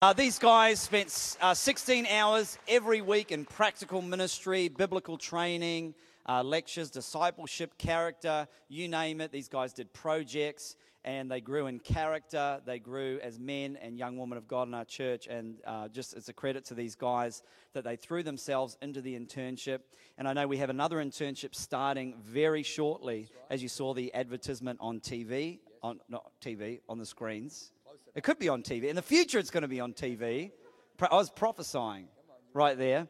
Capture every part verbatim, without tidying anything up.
Uh, these guys spent uh, sixteen hours every week in practical ministry, biblical training, uh, lectures, discipleship, character, you name it. These guys did projects, and they grew in character. They grew as men and young women of God in our church, and uh, just it's a credit to these guys that they threw themselves into the internship. And I know we have another internship starting very shortly, as you saw the advertisement on T V, on not T V, on the screens. It could be on T V. In the future, it's going to be on T V. I was prophesying right there.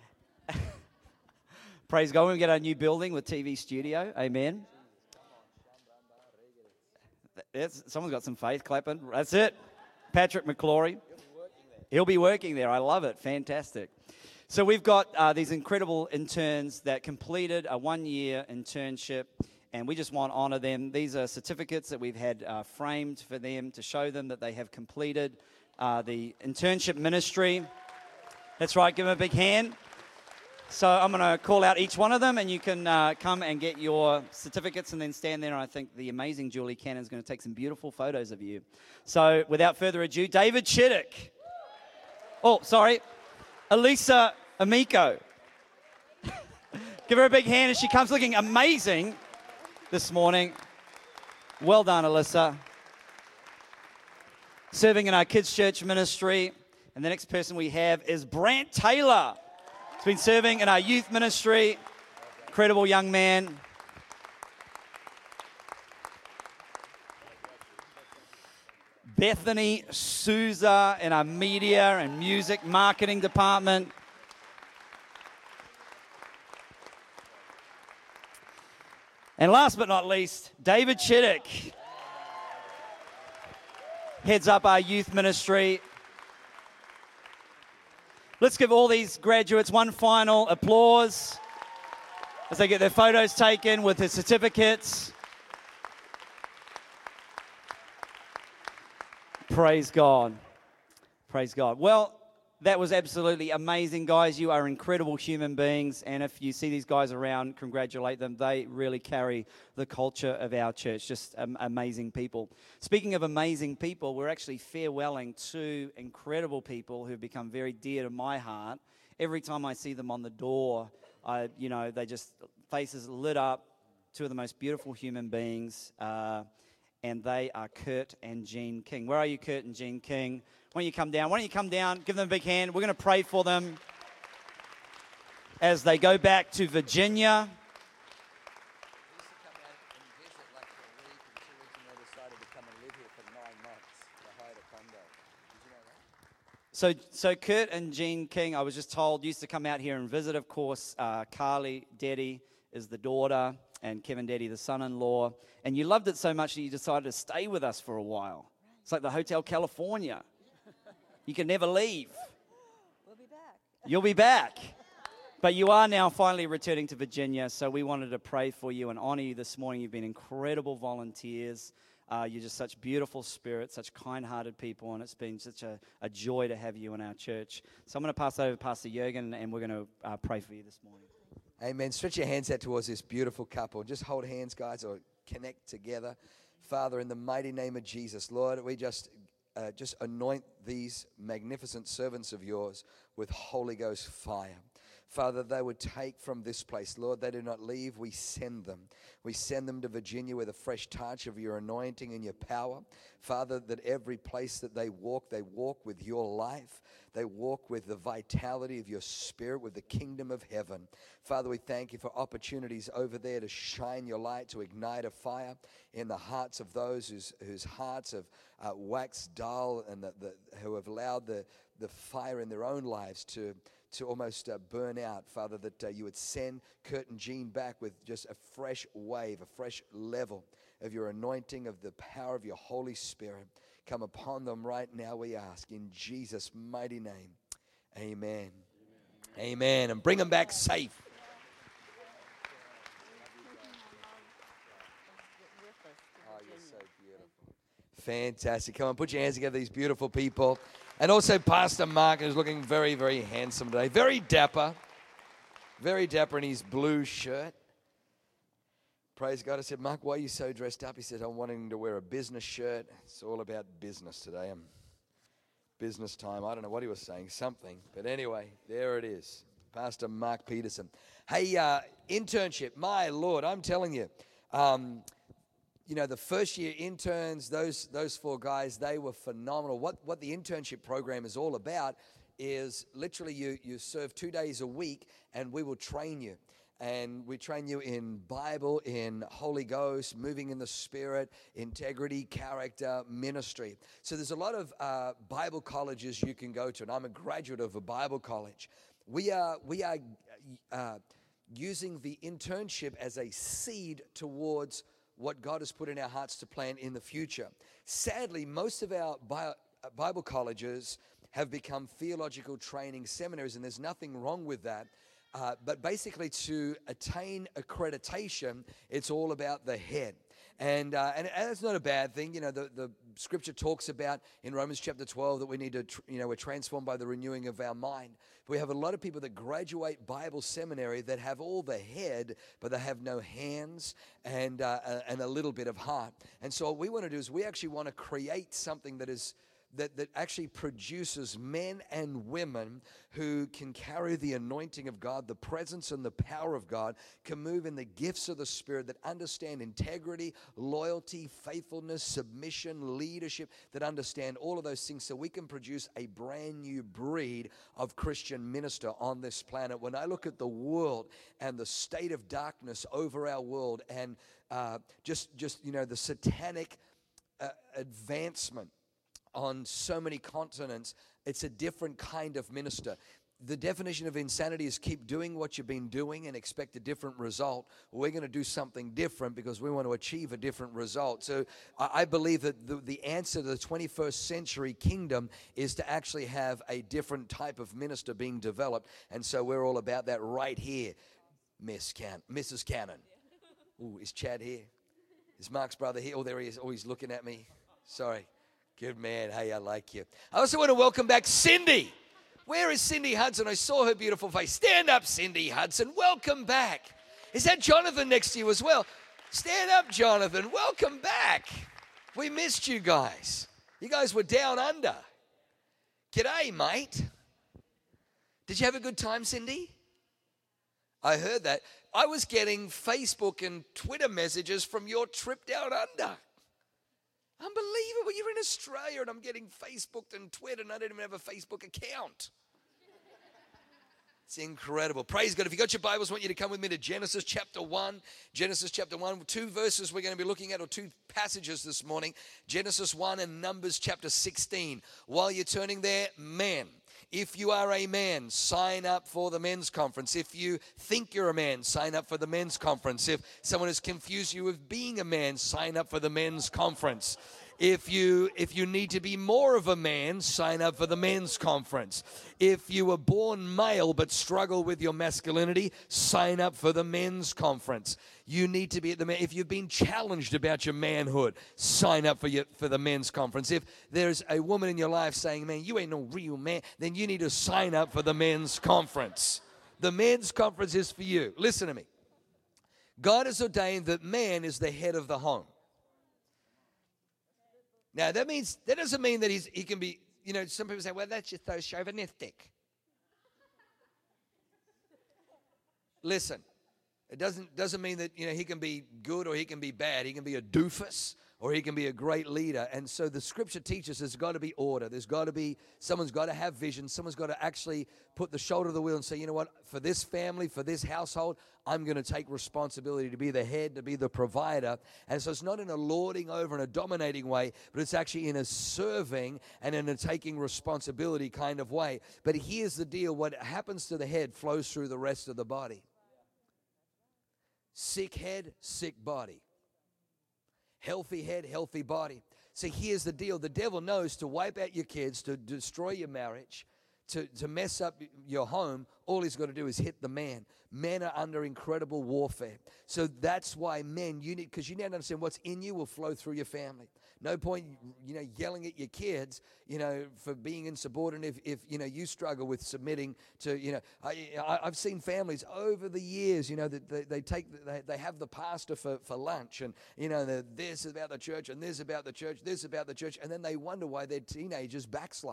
Praise God. When we get our new building with T V studio. Amen. That's, someone's got some faith clapping. That's it. Patrick McClory. He'll be working there. I love it. Fantastic. So we've got uh, these incredible interns that completed a one-year internship, and we just want to honor them. These are certificates that we've had uh, framed for them to show them that they have completed uh, the internship ministry. That's right. Give them a big hand. So I'm going to call out each one of them, and you can uh, come and get your certificates and then stand there. And I think the amazing Julie Cannon is going to take some beautiful photos of you. So without further ado, David Chittick. Oh, sorry. Elisa Amico. Give her a big hand as she comes looking amazing this morning. Well done, Alyssa. Serving in our kids' church ministry. And the next person we have is Brant Taylor. He's been serving in our youth ministry. Incredible young man. Bethany Souza in our media and music marketing department. And last but not least, David Chittick heads up our youth ministry. Let's give all these graduates one final applause as they get their photos taken with their certificates. Praise God. Praise God. Well, that was absolutely amazing, guys. You are incredible human beings, and if you see these guys around, congratulate them. They really carry the culture of our church. Just um, amazing people. Speaking of amazing people, we're actually farewelling two incredible people who've become very dear to my heart. Every time I see them on the door, I, you know, they just faces lit up. Two of the most beautiful human beings, uh, and they are Kurt and Jean King. Where are you, Kurt and Jean King? Why don't you come down? Why don't you come down? Give them a big hand. We're going to pray for them as they go back to Virginia. So, so Kurt and Jean King, I was just told, used to come out here and visit. Of course, uh, Carly Deddy is the daughter, and Kevin Deddy, the son-in-law. And you loved it so much that you decided to stay with us for a while. It's like the Hotel California. You can never leave. We'll be back. You'll be back. But you are now finally returning to Virginia, so we wanted to pray for you and honor you this morning. You've been incredible volunteers. Uh, you're just such beautiful spirits, such kind-hearted people, and it's been such a, a joy to have you in our church. So I'm going to pass over to Pastor Jürgen, and we're going to uh, pray for you this morning. Amen. Stretch your hands out towards this beautiful couple. Just hold hands, guys, or connect together. Father, in the mighty name of Jesus, Lord, we just uh, just anoint these magnificent servants of yours with Holy Ghost fire. Father, they would take from this place. Lord, they do not leave. We send them. We send them to Virginia with a fresh touch of your anointing and your power. Father, that every place that they walk, they walk with your life. They walk with the vitality of your spirit, with the kingdom of heaven. Father, we thank you for opportunities over there to shine your light, to ignite a fire in the hearts of those whose, whose hearts have uh, waxed dull and the, the, who have allowed the, the fire in their own lives to to almost uh, burn out, Father, that uh, you would send Kurt and Jean back with just a fresh wave, a fresh level of your anointing, of the power of your Holy Spirit. Come upon them right now, we ask, in Jesus' mighty name. Amen. Amen. Amen. And bring them back safe. Oh, you're so beautiful. Fantastic. Come on, put your hands together, these beautiful people. And also Pastor Mark is looking very, very handsome today. Very dapper. Very dapper in his blue shirt. Praise God. I said, Mark, why are you so dressed up? He said, I'm wanting to wear a business shirt. It's all about business today. I'm business time. I don't know what he was saying, something. But anyway, there it is. Pastor Mark Peterson. Hey, uh, internship, my Lord, I'm telling you, um, you know, the first year interns, those those four guys, they were phenomenal. What what the internship program is all about is literally you you serve two days a week, and we will train you. And we train you in Bible, in Holy Ghost, moving in the Spirit, integrity, character, ministry. So there's a lot of uh, Bible colleges you can go to, and I'm a graduate of a Bible college. We are we are uh, using the internship as a seed towards what God has put in our hearts to plant in the future. Sadly, most of our bio, uh, Bible colleges have become theological training seminaries, and there's nothing wrong with that. Uh, but basically, to attain accreditation, it's all about the head. And uh, and that's not a bad thing. You know, the, the scripture talks about in Romans chapter twelve that we need to, tr- you know, we're transformed by the renewing of our mind. We have a lot of people that graduate Bible seminary that have all the head, but they have no hands and, uh, and a little bit of heart. And so what we want to do is we actually want to create something that is That, that actually produces men and women who can carry the anointing of God, the presence and the power of God, can move in the gifts of the Spirit, that understand integrity, loyalty, faithfulness, submission, leadership, that understand all of those things so we can produce a brand new breed of Christian minister on this planet. When I look at the world and the state of darkness over our world and uh, just, just, you know, the satanic uh, advancement on so many continents, it's a different kind of minister. The definition of insanity is keep doing what you've been doing and expect a different result. We're going to do something different because we want to achieve a different result. So I believe that the, the answer to the twenty-first century kingdom is to actually have a different type of minister being developed. And so we're all about that right here, Miss Can- Missus Cannon. Ooh, is Chad here? Is Mark's brother here? Oh, there he is. Oh, he's looking at me. Sorry. Good man. Hey, I like you. I also want to welcome back Cindy. Where is Cindy Hudson? I saw her beautiful face. Stand up, Cindy Hudson. Welcome back. Is that Jonathan next to you as well? Stand up, Jonathan. Welcome back. We missed you guys. You guys were down under. G'day, mate. Did you have a good time, Cindy? I heard that. I was getting Facebook and Twitter messages from your trip down under. Unbelievable. You're in Australia and I'm getting Facebooked and Twitter and I don't even have a Facebook account. It's incredible. Praise God. If you got your Bibles, I want you to come with me to Genesis chapter one. Genesis chapter one. Two verses we're going to be looking at, or two passages this morning. Genesis one and Numbers chapter sixteen. While you're turning there, men. If you are a man, sign up for the men's conference. If you think you're a man, sign up for the men's conference. If someone has confused you with being a man, sign up for the men's conference. If you if you need to be more of a man, sign up for the men's conference. If you were born male but struggle with your masculinity, sign up for the men's conference. You need to be at the man. If you've been challenged about your manhood, sign up for your for the men's conference. If there's a woman in your life saying, "Man, you ain't no real man," then you need to sign up for the men's conference. The men's conference is for you. Listen to me. God has ordained that man is the head of the home. Now, that means that doesn't mean that he's, he can be, you know, some people say, well, that's just so chauvinistic. Listen, it doesn't doesn't mean that, you know, he can be good or he can be bad. He can be a doofus or he can be a great leader. And so the scripture teaches there's got to be order. There's got to be, someone's got to have vision. Someone's got to actually put the shoulder to the wheel and say, you know what, for this family, for this household, I'm going to take responsibility to be the head, to be the provider. And so it's not in a lording over and a dominating way, but it's actually in a serving and in a taking responsibility kind of way. But here's the deal. What happens to the head flows through the rest of the body. Sick head, sick body. Healthy head, healthy body. So here's the deal. The devil knows to wipe out your kids, to destroy your marriage, to, to mess up your home. All he's got to do is hit the man. Men are under incredible warfare. So that's why men, you need, because you need to understand what's in you will flow through your family. No point, you know, yelling at your kids, you know, for being insubordinate if, if you know, you struggle with submitting to, you know, I, I, I've seen families over the years, you know, that they, they take, they, they have the pastor for, for lunch and, you know, the, this is about the church and this about the church, this about the church, and then they wonder why their teenagers backslide.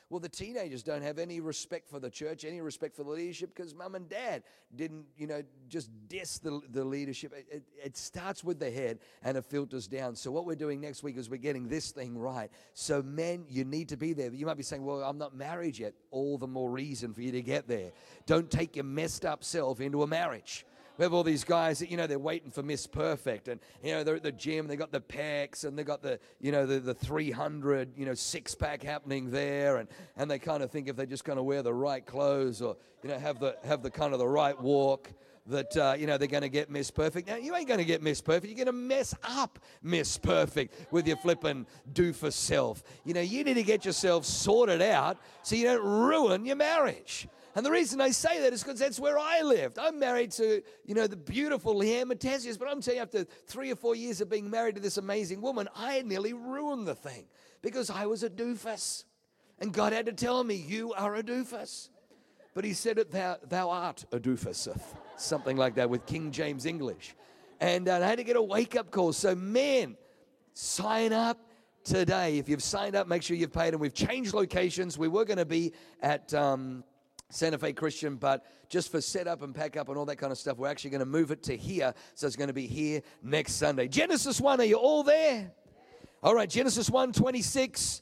Well, the teenagers don't have any respect for the church, any respect for the leadership, because mum and dad didn't, you know, just diss the, the leadership. It, it, it starts with the head and it filters down. So what we're doing next week is we're getting this thing right. So men, you need to be there. You might be saying, well, I'm not married yet. All the more reason for you to get there. Don't take your messed up self into a marriage. We have all these guys that, you know, they're waiting for Miss Perfect, and, you know, they're at the gym, they got the pecs, and they got the, you know, the, the three hundred, you know, six-pack happening there, and, and they kind of think if they're just going to wear the right clothes or, you know, have the have the kind of the right walk, that, uh, you know, they're going to get Miss Perfect. Now, you ain't going to get Miss Perfect. You're going to mess up Miss Perfect with your flippin' doofus self. You know, you need to get yourself sorted out so you don't ruin your marriage. And the reason I say that is because that's where I lived. I'm married to, you know, the beautiful Leanne Matesius, but I'm telling you, after three or four years of being married to this amazing woman, I had nearly ruined the thing because I was a doofus. And God had to tell me, you are a doofus. But he said it, thou, thou art a doofus, something like that with King James English. And uh, I had to get a wake-up call. So men, sign up today. If you've signed up, make sure you've paid. And we've changed locations. We were going to be at Um, Santa Fe Christian, but just for setup and pack up and all that kind of stuff, we're actually going to move it to here. So it's going to be here next Sunday. Genesis one, are you all there? All right, Genesis one twenty-six.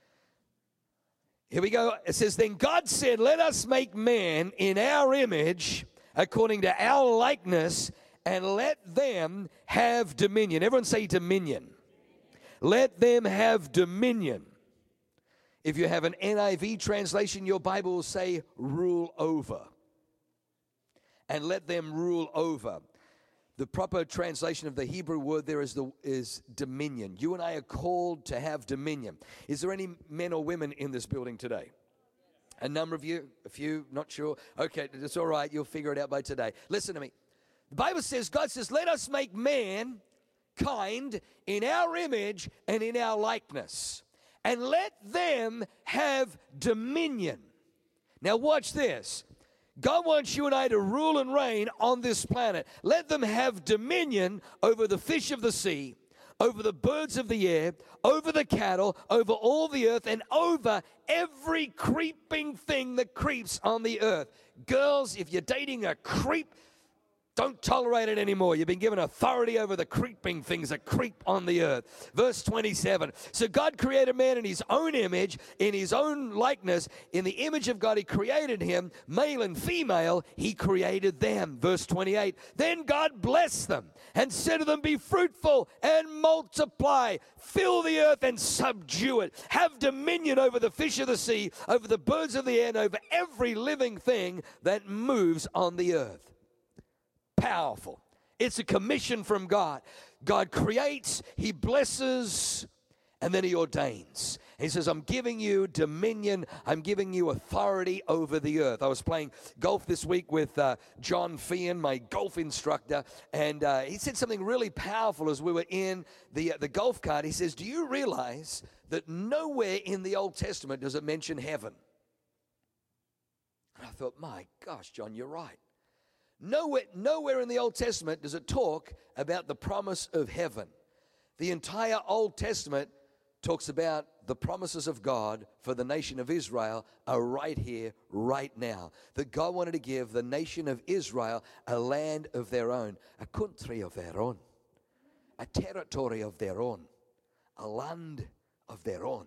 Here we go. It says, then God said, let us make man in our image, according to our likeness, and let them have dominion. Everyone say dominion. Let them have dominion. If you have an N I V translation, your Bible will say rule over. And let them rule over. The proper translation of the Hebrew word there is, the, is dominion. You and I are called to have dominion. Is there any men or women in this building today? A number of you? A few? Not sure? Okay, it's all right. You'll figure it out by today. Listen to me. The Bible says, God says, let us make mankind in our image and in our likeness, and let them have dominion. Now watch this. God wants you and I to rule and reign on this planet. Let them have dominion over the fish of the sea, over the birds of the air, over the cattle, over all the earth, and over every creeping thing that creeps on the earth. Girls, if you're dating a creep, don't tolerate it anymore. You've been given authority over the creeping things that creep on the earth. Verse twenty-seven. So God created man in his own image, in his own likeness. In the image of God, he created him. Male and female, he created them. Verse twenty-eight. Then God blessed them and said to them, be fruitful and multiply. Fill the earth and subdue it. Have dominion over the fish of the sea, over the birds of the air, and over every living thing that moves on the earth. Powerful. It's a commission from God. God creates, he blesses, and then he ordains. He says, I'm giving you dominion. I'm giving you authority over the earth. I was playing golf this week with uh, John Feehan, my golf instructor, and uh, he said something really powerful as we were in the, uh, the golf cart. He says, do you realize that nowhere in the Old Testament does it mention heaven? And I thought, my gosh, John, you're right. Nowhere, nowhere in the Old Testament does it talk about the promise of heaven. The entire Old Testament talks about the promises of God for the nation of Israel are right here, right now. That God wanted to give the nation of Israel a land of their own, a country of their own, a territory of their own, a land of their own.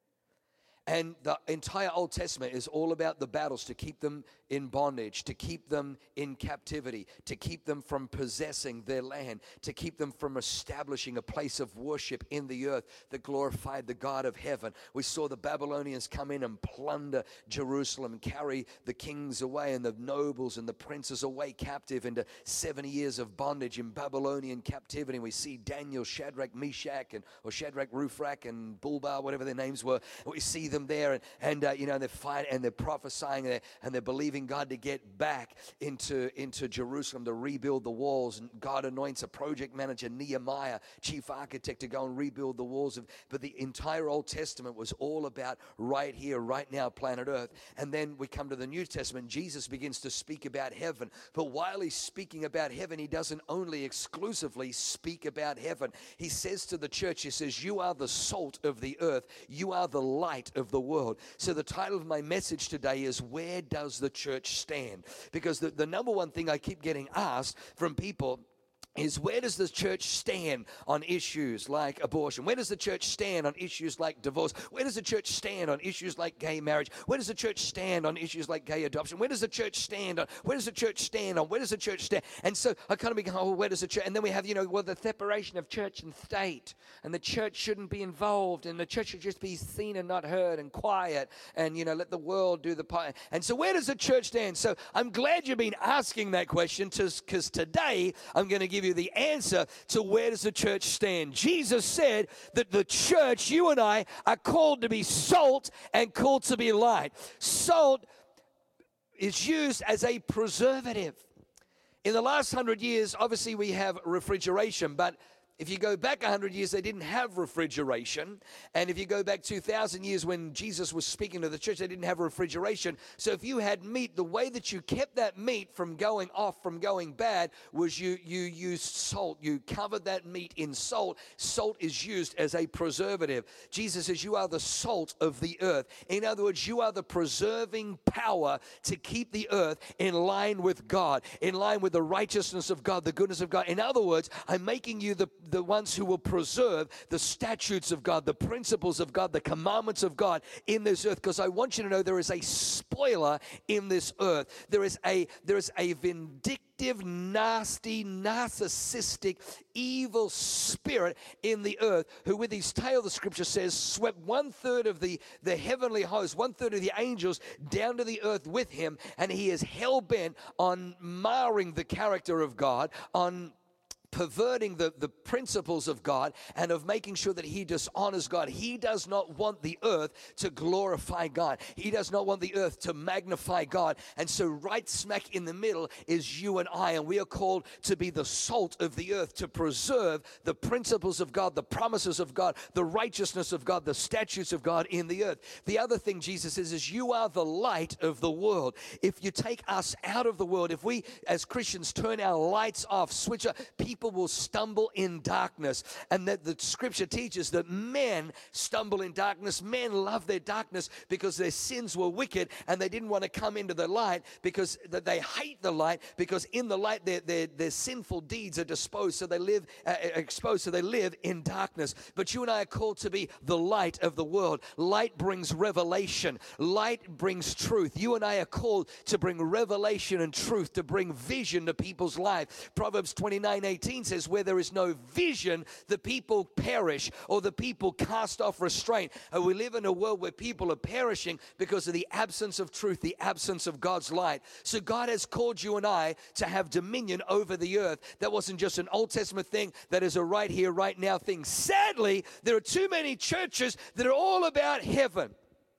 And the entire Old Testament is all about the battles to keep them in bondage, to keep them in captivity, to keep them from possessing their land, to keep them from establishing a place of worship in the earth that glorified the God of heaven. We saw the Babylonians come in and plunder Jerusalem, carry the kings away and the nobles and the princes away captive into seventy years of bondage in Babylonian captivity. And we see Daniel, Shadrach, Meshach, and or Shadrach, Rufrak, and Bulbar, whatever their names were. We see them there, and, and uh, you know, they're fighting and they're prophesying and they're, and they're believing God to get back into, into Jerusalem to rebuild the walls. And God anoints a project manager, Nehemiah, chief architect, to go and rebuild the walls. Of, but the entire Old Testament was all about right here, right now, planet Earth. And then we come to the New Testament. Jesus begins to speak about heaven. But while he's speaking about heaven, he doesn't only exclusively speak about heaven. He says to the church, he says, you are the salt of the earth. You are the light of of the world. So the title of my message today is, where does the church stand? Because the, the number one thing I keep getting asked from people is, where does the church stand on issues like abortion? Where does the church stand on issues like divorce? Where does the church stand on issues like gay marriage? Where does the church stand on issues like gay adoption? Where does the church stand on? Where does the church stand on? Where does the church stand? And so I kind of become, oh, where does the church? And then we have, you know, well, the separation of church and state, and the church shouldn't be involved, and the church should just be seen and not heard and quiet, and, you know, let the world do the part. And so where does the church stand? So I'm glad you've been asking that question, because today I'm going to give you the answer to where does the church stand. Jesus said that the church, you and I, are called to be salt and called to be light. Salt is used as a preservative. In the last hundred years, obviously we have refrigeration, but if you go back one hundred years, they didn't have refrigeration. And if you go back two thousand years when Jesus was speaking to the church, they didn't have refrigeration. So if you had meat, the way that you kept that meat from going off, from going bad, was you, you used salt. You covered that meat in salt. Salt is used as a preservative. Jesus says you are the salt of the earth. In other words, you are the preserving power to keep the earth in line with God, in line with the righteousness of God, the goodness of God. In other words, I'm making you the the ones who will preserve the statutes of God, the principles of God, the commandments of God in this earth, because I want you to know there is a spoiler in this earth. There is a there is a vindictive, nasty, narcissistic, evil spirit in the earth who with his tail, the scripture says, swept one third of the, the heavenly host, one third of the angels down to the earth with him, and he is hell-bent on marring the character of God, on perverting the, the principles of God, and of making sure that he dishonors God. He does not want the earth to glorify God. He does not want the earth to magnify God. And so right smack in the middle is you and I, and we are called to be the salt of the earth, to preserve the principles of God, the promises of God, the righteousness of God, the statutes of God in the earth. The other thing Jesus says is, you are the light of the world. If you take us out of the world, if we as Christians turn our lights off, switch up, people People will stumble in darkness. And that the scripture teaches that men stumble in darkness. Men love their darkness because their sins were wicked, and they didn't want to come into the light, because they hate the light, because in the light their, their, their sinful deeds are disposed, so they live uh, exposed, so they live in darkness. But you and I are called to be the light of the world. Light brings revelation. Light brings truth. You and I are called to bring revelation and truth, to bring vision to people's life. Proverbs twenty-nine eighteen says, where there is no vision, the people perish, or the people cast off restraint. And we live in a world where people are perishing because of the absence of truth, the absence of God's light. So God has called you and I to have dominion over the earth. That wasn't just an Old Testament thing. That is a right here, right now thing. Sadly, there are too many churches that are all about heaven.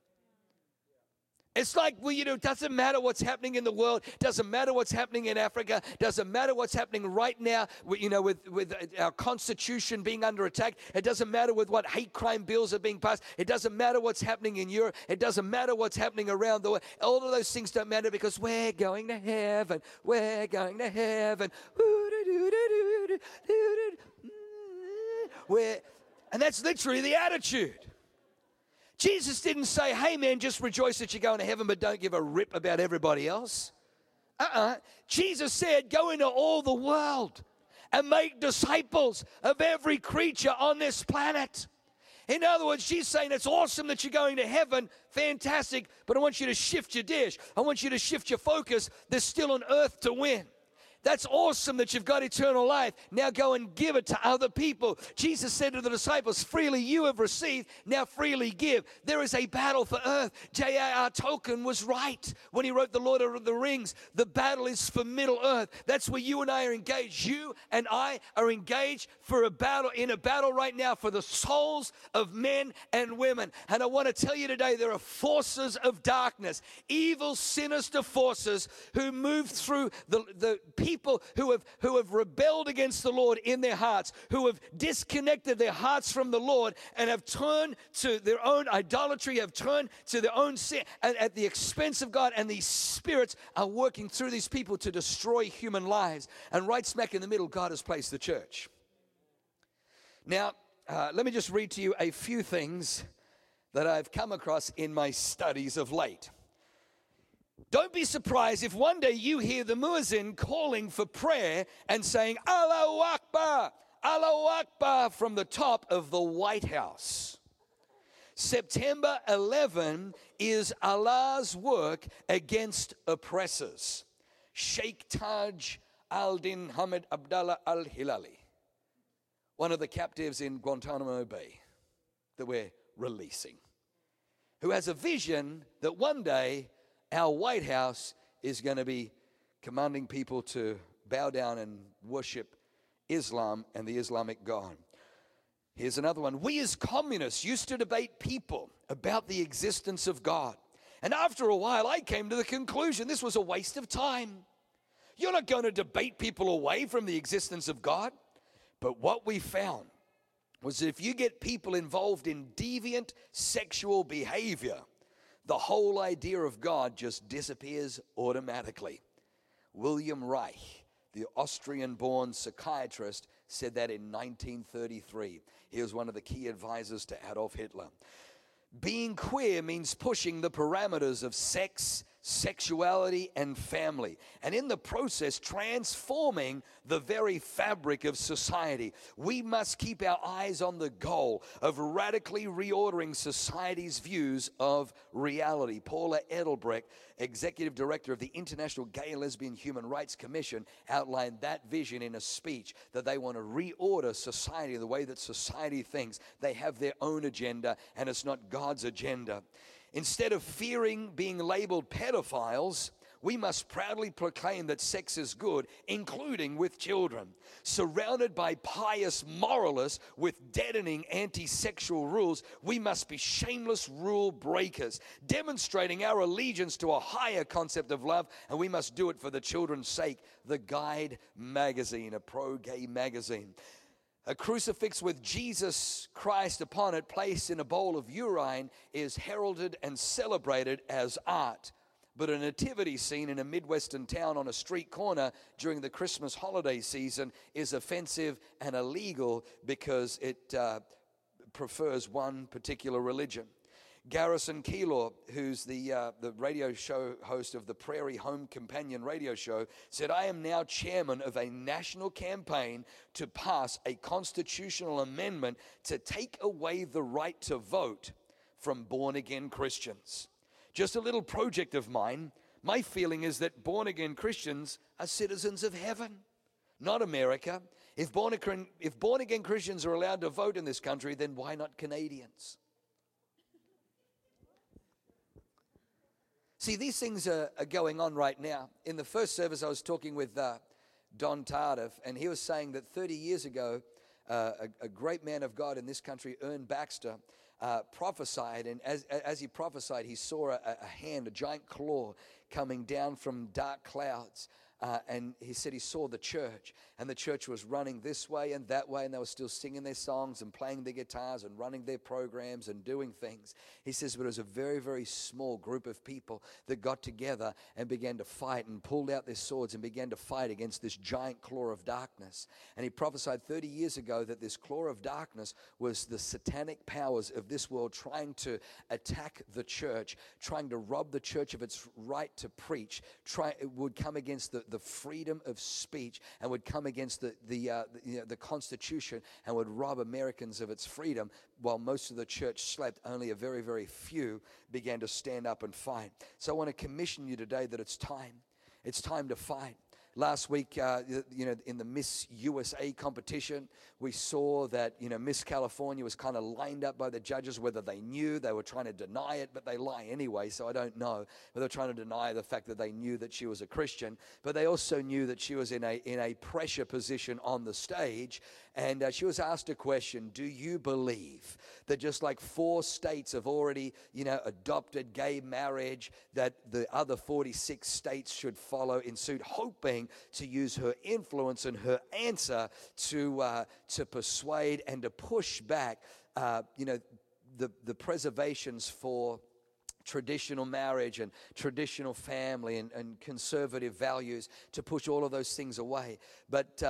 It's like, well, you know, it doesn't matter what's happening in the world. Doesn't matter what's happening in Africa. Doesn't matter what's happening right now, you know, with, with our Constitution being under attack. It doesn't matter with what hate crime bills are being passed. It doesn't matter what's happening in Europe. It doesn't matter what's happening around the world. All of those things don't matter, because we're going to heaven. We're going to heaven. We're, and that's literally the attitude. Jesus didn't say, hey man, just rejoice that you're going to heaven, but don't give a rip about everybody else. Uh-uh. Jesus said, go into all the world and make disciples of every creature on this planet. In other words, she's saying it's awesome that you're going to heaven, fantastic, but I want you to shift your dish. I want you to shift your focus. There's still an earth to win. That's awesome that you've got eternal life. Now go and give it to other people. Jesus said to the disciples, freely you have received, now freely give. There is a battle for earth. J R R Tolkien was right when he wrote The Lord of the Rings. The battle is for Middle Earth. That's where you and I are engaged. You and I are engaged for a battle, in a battle right now for the souls of men and women. And I want to tell you today, there are forces of darkness, evil, sinister forces who move through the, the people People who have who have rebelled against the Lord in their hearts, who have disconnected their hearts from the Lord and have turned to their own idolatry, have turned to their own sin at, at the expense of God. And these spirits are working through these people to destroy human lives. And right smack in the middle, God has placed the church. Now, uh, let me just read to you a few things that I've come across in my studies of late. Don't be surprised if one day you hear the muezzin calling for prayer and saying, Allahu Akbar, Allahu Akbar from the top of the White House. September eleventh is Allah's work against oppressors. Sheikh Taj al-Din Hamid Abdallah al-Hilali, one of the captives in Guantanamo Bay that we're releasing, who has a vision that one day our White House is going to be commanding people to bow down and worship Islam and the Islamic God. Here's another one. We as communists used to debate people about the existence of God. And after a while, I came to the conclusion this was a waste of time. You're not going to debate people away from the existence of God. But what we found was if you get people involved in deviant sexual behavior, the whole idea of God just disappears automatically. William Reich, the Austrian-born psychiatrist, said that in nineteen thirty-three. He was one of the key advisors to Adolf Hitler. Being queer means pushing the parameters of sex, sexuality, and family, and in the process transforming the very fabric of society. We must keep our eyes on the goal of radically reordering society's views of reality. Paula Edelbrecht, executive director of the International Gay and Lesbian Human Rights Commission, outlined that vision in a speech, that they want to reorder society the way that society thinks. They have their own agenda, and it's not God's agenda. Instead of fearing being labeled pedophiles, we must proudly proclaim that sex is good, including with children. Surrounded by pious moralists with deadening anti-sexual rules, we must be shameless rule breakers, demonstrating our allegiance to a higher concept of love, and we must do it for the children's sake. The Guide magazine, a pro-gay magazine. A crucifix with Jesus Christ upon it, placed in a bowl of urine, is heralded and celebrated as art. But a nativity scene in a Midwestern town on a street corner during the Christmas holiday season is offensive and illegal because it uh, prefers one particular religion. Garrison Keillor, who's the uh, the radio show host of the Prairie Home Companion radio show, said, I am now chairman of a national campaign to pass a constitutional amendment to take away the right to vote from born-again Christians. Just a little project of mine. My feeling is that born-again Christians are citizens of heaven, not America. If born-again, if born-again Christians are allowed to vote in this country, then why not Canadians? See, these things are, are going on right now. In the first service, I was talking with uh, Don Tardif, and he was saying that thirty years ago, uh, a, a great man of God in this country, Ern Baxter, uh, prophesied, and as, as he prophesied, he saw a, a hand, a giant claw coming down from dark clouds. Uh, and he said he saw the church, and the church was running this way and that way, and they were still singing their songs and playing their guitars and running their programs and doing things. He says, but it was a very, very small group of people that got together and began to fight and pulled out their swords and began to fight against this giant claw of darkness. And he prophesied thirty years ago that this claw of darkness was the satanic powers of this world trying to attack the church, trying to rob the church of its right to preach. Try, it would come against the the freedom of speech, and would come against the the, uh, the, you know, the Constitution, and would rob Americans of its freedom. While most of the church slept, only a very, very few began to stand up and fight. So I want to commission you today that it's time. It's time to fight. Last week, uh, you know, in the Miss U S A competition, we saw that, you know, Miss California was kind of lined up by the judges, whether they knew, they were trying to deny it, but they lie anyway, so I don't know. But they're trying to deny the fact that they knew that she was a Christian, but they also knew that she was in a in a pressure position on the stage, and uh, she was asked a question, do you believe that just like four states have already, you know, adopted gay marriage, that the other forty-six states should follow in suit, hoping to use her influence and her answer to uh, to persuade and to push back, uh, you know, the the preservations for traditional marriage and traditional family and, and conservative values, to push all of those things away. But uh,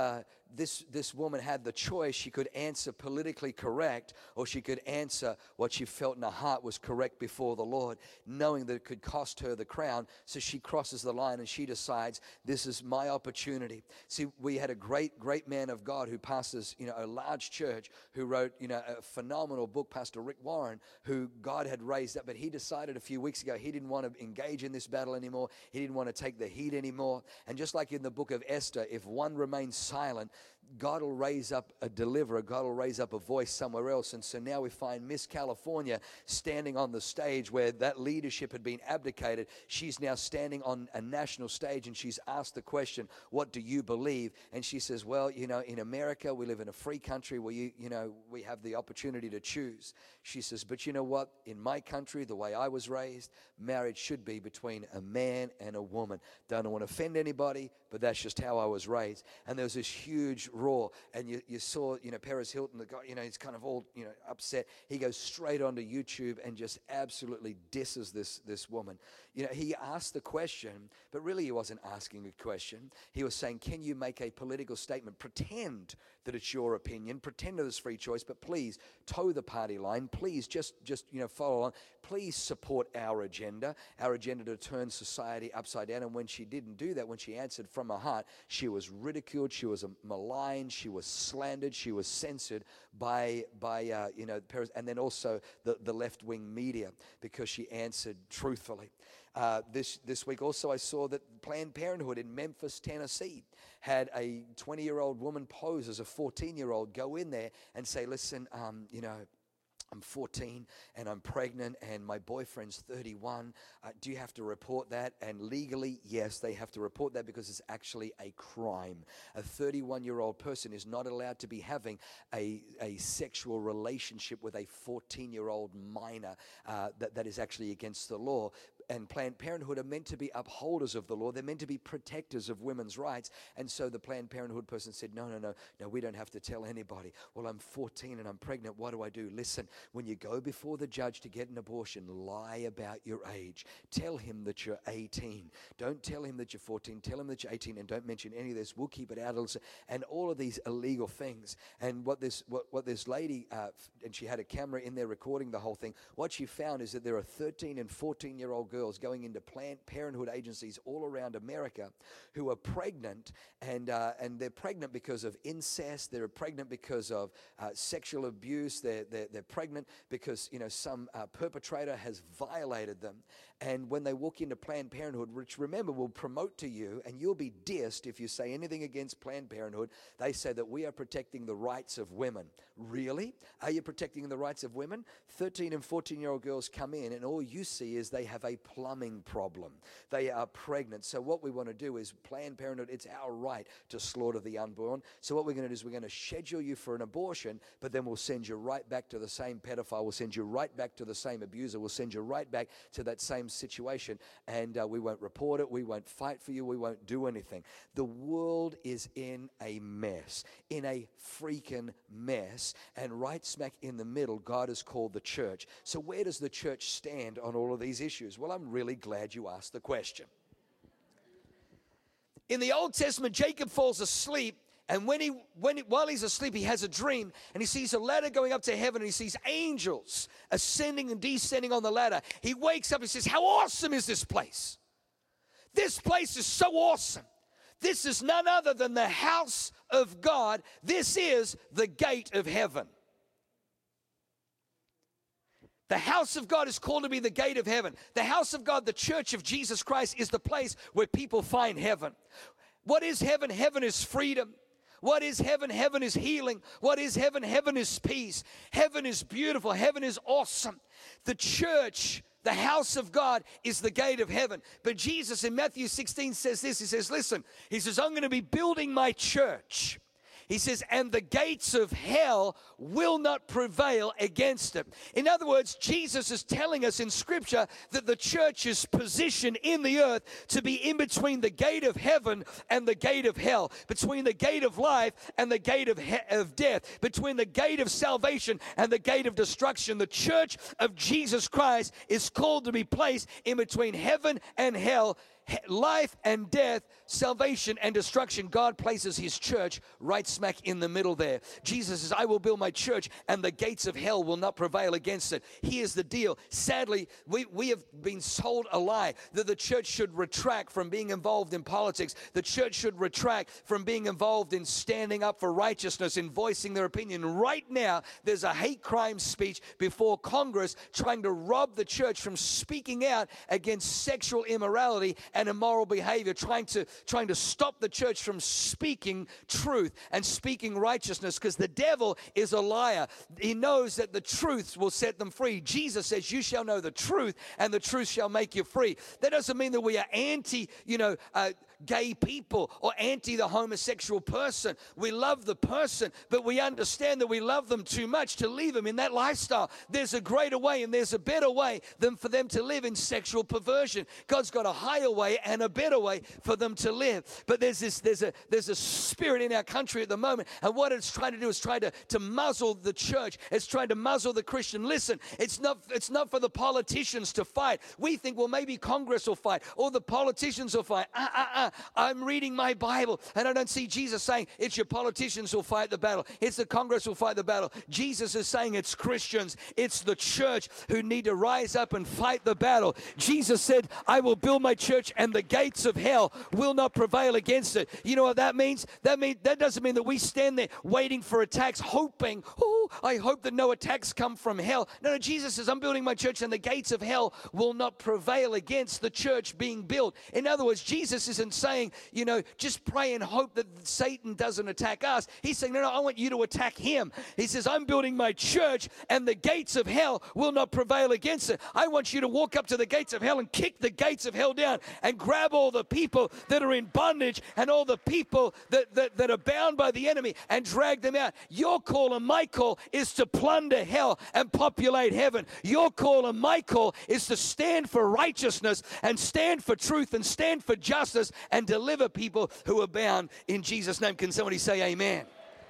this, this woman had the choice. She could answer politically correct, or she could answer what she felt in her heart was correct before the Lord, knowing that it could cost her the crown. So she crosses the line and she decides, this is my opportunity. See, we had a great, great man of God who pastors, you know, a large church, who wrote, you know, a phenomenal book, Pastor Rick Warren, who God had raised up, but he decided a few weeks ago he didn't want to engage in this battle anymore. He didn't want to take the heat anymore. And just like in the book of Esther, if one remains silent, God will raise up a deliverer. God will raise up a voice somewhere else. And so now we find Miss California standing on the stage where that leadership had been abdicated. She's now standing on a national stage, and she's asked the question, what do you believe? And she says, well, you know, in America, we live in a free country where, you, you know, we have the opportunity to choose. She says, but you know what? In my country, the way I was raised, marriage should be between a man and a woman. Don't want to offend anybody, but that's just how I was raised. And there was this huge roar, and you, you saw, you know, Perez Hilton, the guy, you know, he's kind of all, you know, upset. He goes straight onto YouTube and just absolutely disses this, this woman. You know, he asked the question, but really he wasn't asking a question. He was saying, can you make a political statement? Pretend that it's your opinion. Pretend that it's free choice, but please toe the party line. Please just, just you know, follow on. Please support our agenda, our agenda to turn society upside down. And when she didn't do that, when she answered from her heart, she was ridiculed, she was maligned, she was slandered, she was censored by, by uh, you know, and then also the, the left-wing media, because she answered truthfully. Uh, this this week also I saw that Planned Parenthood in Memphis, Tennessee had a twenty-year-old woman pose as a fourteen-year-old, go in there and say, listen, um, you know, I'm fourteen and I'm pregnant and my boyfriend's thirty-one. Uh, do you have to report that? And legally, yes, they have to report that because it's actually a crime. A thirty-one-year-old person is not allowed to be having a, a sexual relationship with a fourteen-year-old minor. Uh, that, that is actually against the law. And Planned Parenthood are meant to be upholders of the law. They're meant to be protectors of women's rights. And so the Planned Parenthood person said, no, no, no, no, we don't have to tell anybody. Well, I'm fourteen and I'm pregnant. What do I do? Listen, when you go before the judge to get an abortion, lie about your age. Tell him that you're eighteen. Don't tell him that you're fourteen. Tell him that you're eighteen, and don't mention any of this. We'll keep it out. And all of these illegal things. And what this what, what this lady, uh, and she had a camera in there recording the whole thing, what she found is that there are thirteen and fourteen-year-old girls going into Planned Parenthood agencies all around America who are pregnant, and uh, and they're pregnant because of incest. They're pregnant because of uh, sexual abuse. They're, they're, they're pregnant because, you know, some uh, perpetrator has violated them. And when they walk into Planned Parenthood, which remember will promote to you, and you'll be dissed if you say anything against Planned Parenthood, they say that we are protecting the rights of women. Really? Are you protecting the rights of women? thirteen and fourteen-year-old girls come in, and all you see is they have a plumbing problem. They are pregnant. So what we want to do is Planned Parenthood, it's our right to slaughter the unborn. So what we're going to do is we're going to schedule you for an abortion, but then we'll send you right back to the same pedophile. We'll send you right back to the same abuser. We'll send you right back to that same situation, and uh, we won't report it. We won't fight for you. We won't do anything. The world is in a mess, in a freaking mess, and right smack in the middle, God has called the church. So where does the church stand on all of these issues? Well, I'm really glad you asked the question. In the Old Testament, Jacob falls asleep. And when he, when he, while he's asleep, he has a dream, and he sees a ladder going up to heaven, and he sees angels ascending and descending on the ladder. He wakes up and says, how awesome is this place? This place is so awesome. This is none other than the house of God. This is the gate of heaven. The house of God is called to be the gate of heaven. The house of God, the church of Jesus Christ, is the place where people find heaven. What is heaven? Heaven is freedom. What is heaven? Heaven is healing. What is heaven? Heaven is peace. Heaven is beautiful. Heaven is awesome. The church, the house of God, is the gate of heaven. But Jesus in Matthew sixteen says this. He says, listen, he says, I'm going to be building my church. He says, and the gates of hell will not prevail against it. In other words, Jesus is telling us in Scripture that the church is positioned in the earth to be in between the gate of heaven and the gate of hell, between the gate of life and the gate of, he- of death, between the gate of salvation and the gate of destruction. The church of Jesus Christ is called to be placed in between heaven and hell. he- life and death, salvation and destruction, God places his church right smack in the middle there. Jesus says, I will build my church and the gates of hell will not prevail against it. Here's the deal. Sadly, we, we have been sold a lie that the church should retract from being involved in politics. The church should retract from being involved in standing up for righteousness, in voicing their opinion. Right now, there's a hate crime speech before Congress trying to rob the church from speaking out against sexual immorality and immoral behavior, trying to, trying to stop the church from speaking truth and speaking righteousness, because the devil is a liar. He knows that the truth will set them free. Jesus says, you shall know the truth, and the truth shall make you free. That doesn't mean that we are anti, you know, uh, gay people or anti the homosexual person. We love the person, but we understand that we love them too much to leave them in that lifestyle. There's a greater way and there's a better way than for them to live in sexual perversion. God's got a higher way and a better way for them to live. But there's this, there's a there's a spirit in our country at the moment, and what it's trying to do is try to, to muzzle the church. It's trying to muzzle the Christian. Listen, it's not it's not for the politicians to fight. We think, well, maybe Congress will fight or the politicians will fight. Uh, uh, uh. I'm reading my Bible and I don't see Jesus saying it's your politicians who'll fight the battle. It's the Congress who'll fight the battle. Jesus is saying it's Christians. It's the church who need to rise up and fight the battle. Jesus said, I will build my church and the gates of hell will not prevail against it. You know what that means? That mean that doesn't mean that we stand there waiting for attacks, hoping, oh, I hope that no attacks come from hell. No, no, Jesus says, I'm building my church and the gates of hell will not prevail against the church being built. In other words, Jesus isn't saying, you know, just pray and hope that Satan doesn't attack us. He's saying, no, no, I want you to attack him. He says, I'm building my church and the gates of hell will not prevail against it. I want you to walk up to the gates of hell and kick the gates of hell down and grab all the people that are in bondage and all the people that, that, that are bound by the enemy and drag them out. Your call and my call is to plunder hell and populate heaven. Your call and my call is to stand for righteousness and stand for truth and stand for justice and deliver people who are bound in Jesus' name. Can somebody say amen?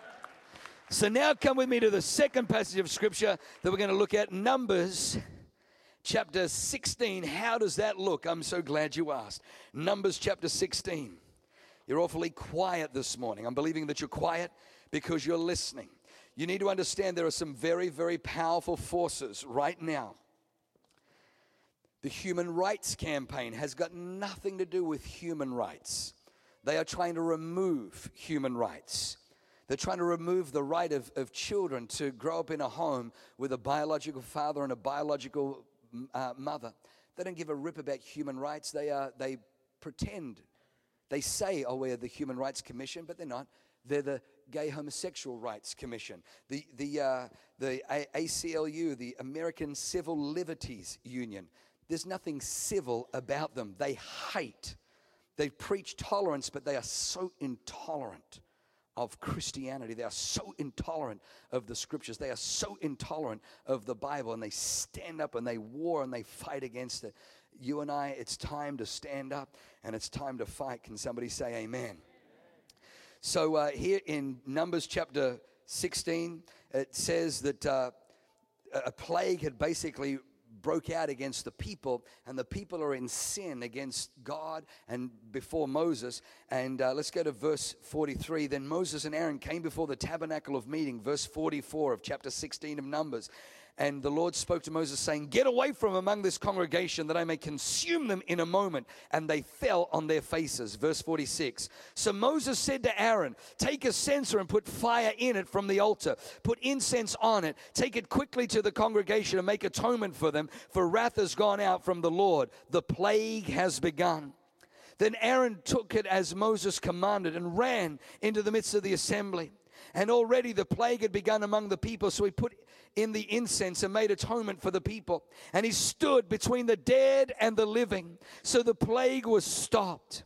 So now come with me to the second passage of Scripture that we're going to look at, Numbers chapter sixteen. How does that look? I'm so glad you asked. Numbers chapter sixteen. You're awfully quiet this morning. I'm believing that you're quiet because you're listening. You need to understand there are some very, very powerful forces right now. The Human Rights Campaign has got nothing to do with human rights. They are trying to remove human rights. They're trying to remove the right of, of children to grow up in a home with a biological father and a biological uh, mother. They don't give a rip about human rights. They are they pretend. They say, oh, we're the Human Rights Commission, but they're not. They're the Gay Homosexual Rights Commission. The, the, uh, the A C L U, the American Civil Liberties Union. There's nothing civil about them. They hate. They preach tolerance, but they are so intolerant of Christianity. They are so intolerant of the Scriptures. They are so intolerant of the Bible, and they stand up and they war and they fight against it. You and I, it's time to stand up and it's time to fight. Can somebody say amen? So uh, here in Numbers chapter sixteen, it says that uh, a plague had basically broke out against the people, and the people are in sin against God and before Moses. And uh, let's go to verse forty-three. Then Moses and Aaron came before the tabernacle of meeting, verse forty-four of chapter sixteen of Numbers. And the Lord spoke to Moses, saying, get away from among this congregation, that I may consume them in a moment. And they fell on their faces. Verse forty-six. So Moses said to Aaron, take a censer and put fire in it from the altar. Put incense on it. Take it quickly to the congregation and make atonement for them. For wrath has gone out from the Lord. The plague has begun. Then Aaron took it as Moses commanded and ran into the midst of the assembly. And already the plague had begun among the people, so he put in the incense and made atonement for the people. And he stood between the dead and the living, so the plague was stopped.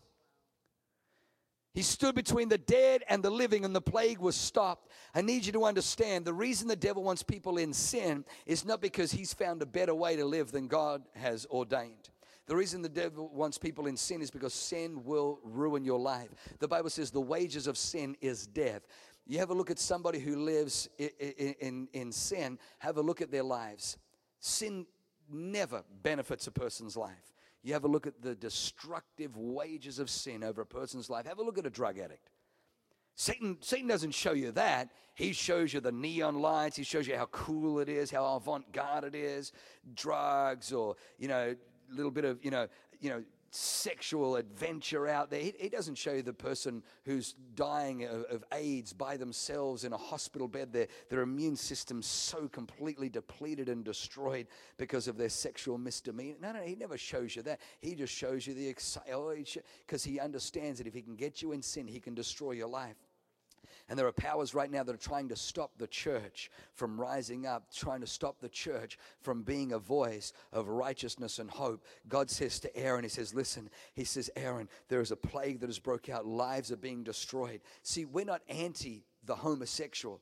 He stood between the dead and the living, and the plague was stopped. I need you to understand, the reason the devil wants people in sin is not because he's found a better way to live than God has ordained. The reason the devil wants people in sin is because sin will ruin your life. The Bible says the wages of sin is death. You have a look at somebody who lives in, in, in sin, have a look at their lives. Sin never benefits a person's life. You have a look at the destructive wages of sin over a person's life. Have a look at a drug addict. Satan, Satan doesn't show you that. He shows you the neon lights. He shows you how cool it is, how avant-garde it is. Drugs, or, you know, a little bit of, you know, you know, sexual adventure out there. He, he doesn't show you the person who's dying of, of AIDS by themselves in a hospital bed. Their, their immune system's so completely depleted and destroyed because of their sexual misdemeanor. No, no, he never shows you that. He just shows you the excitement, because he understands that if he can get you in sin, he can destroy your life. And there are powers right now that are trying to stop the church from rising up, trying to stop the church from being a voice of righteousness and hope. God says to Aaron, he says, listen, he says, Aaron, there is a plague that has broke out. Lives are being destroyed. See, we're not anti the homosexual.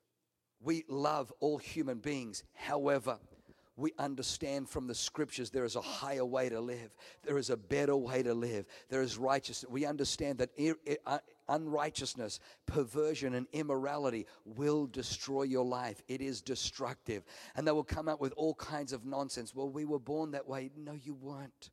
We love all human beings. However, we understand from the scriptures there is a higher way to live. There is a better way to live. There is righteousness. We understand that ir- ir- unrighteousness, perversion, and immorality will destroy your life. It is destructive. And they will come up with all kinds of nonsense. Well, we were born that way. No, you weren't.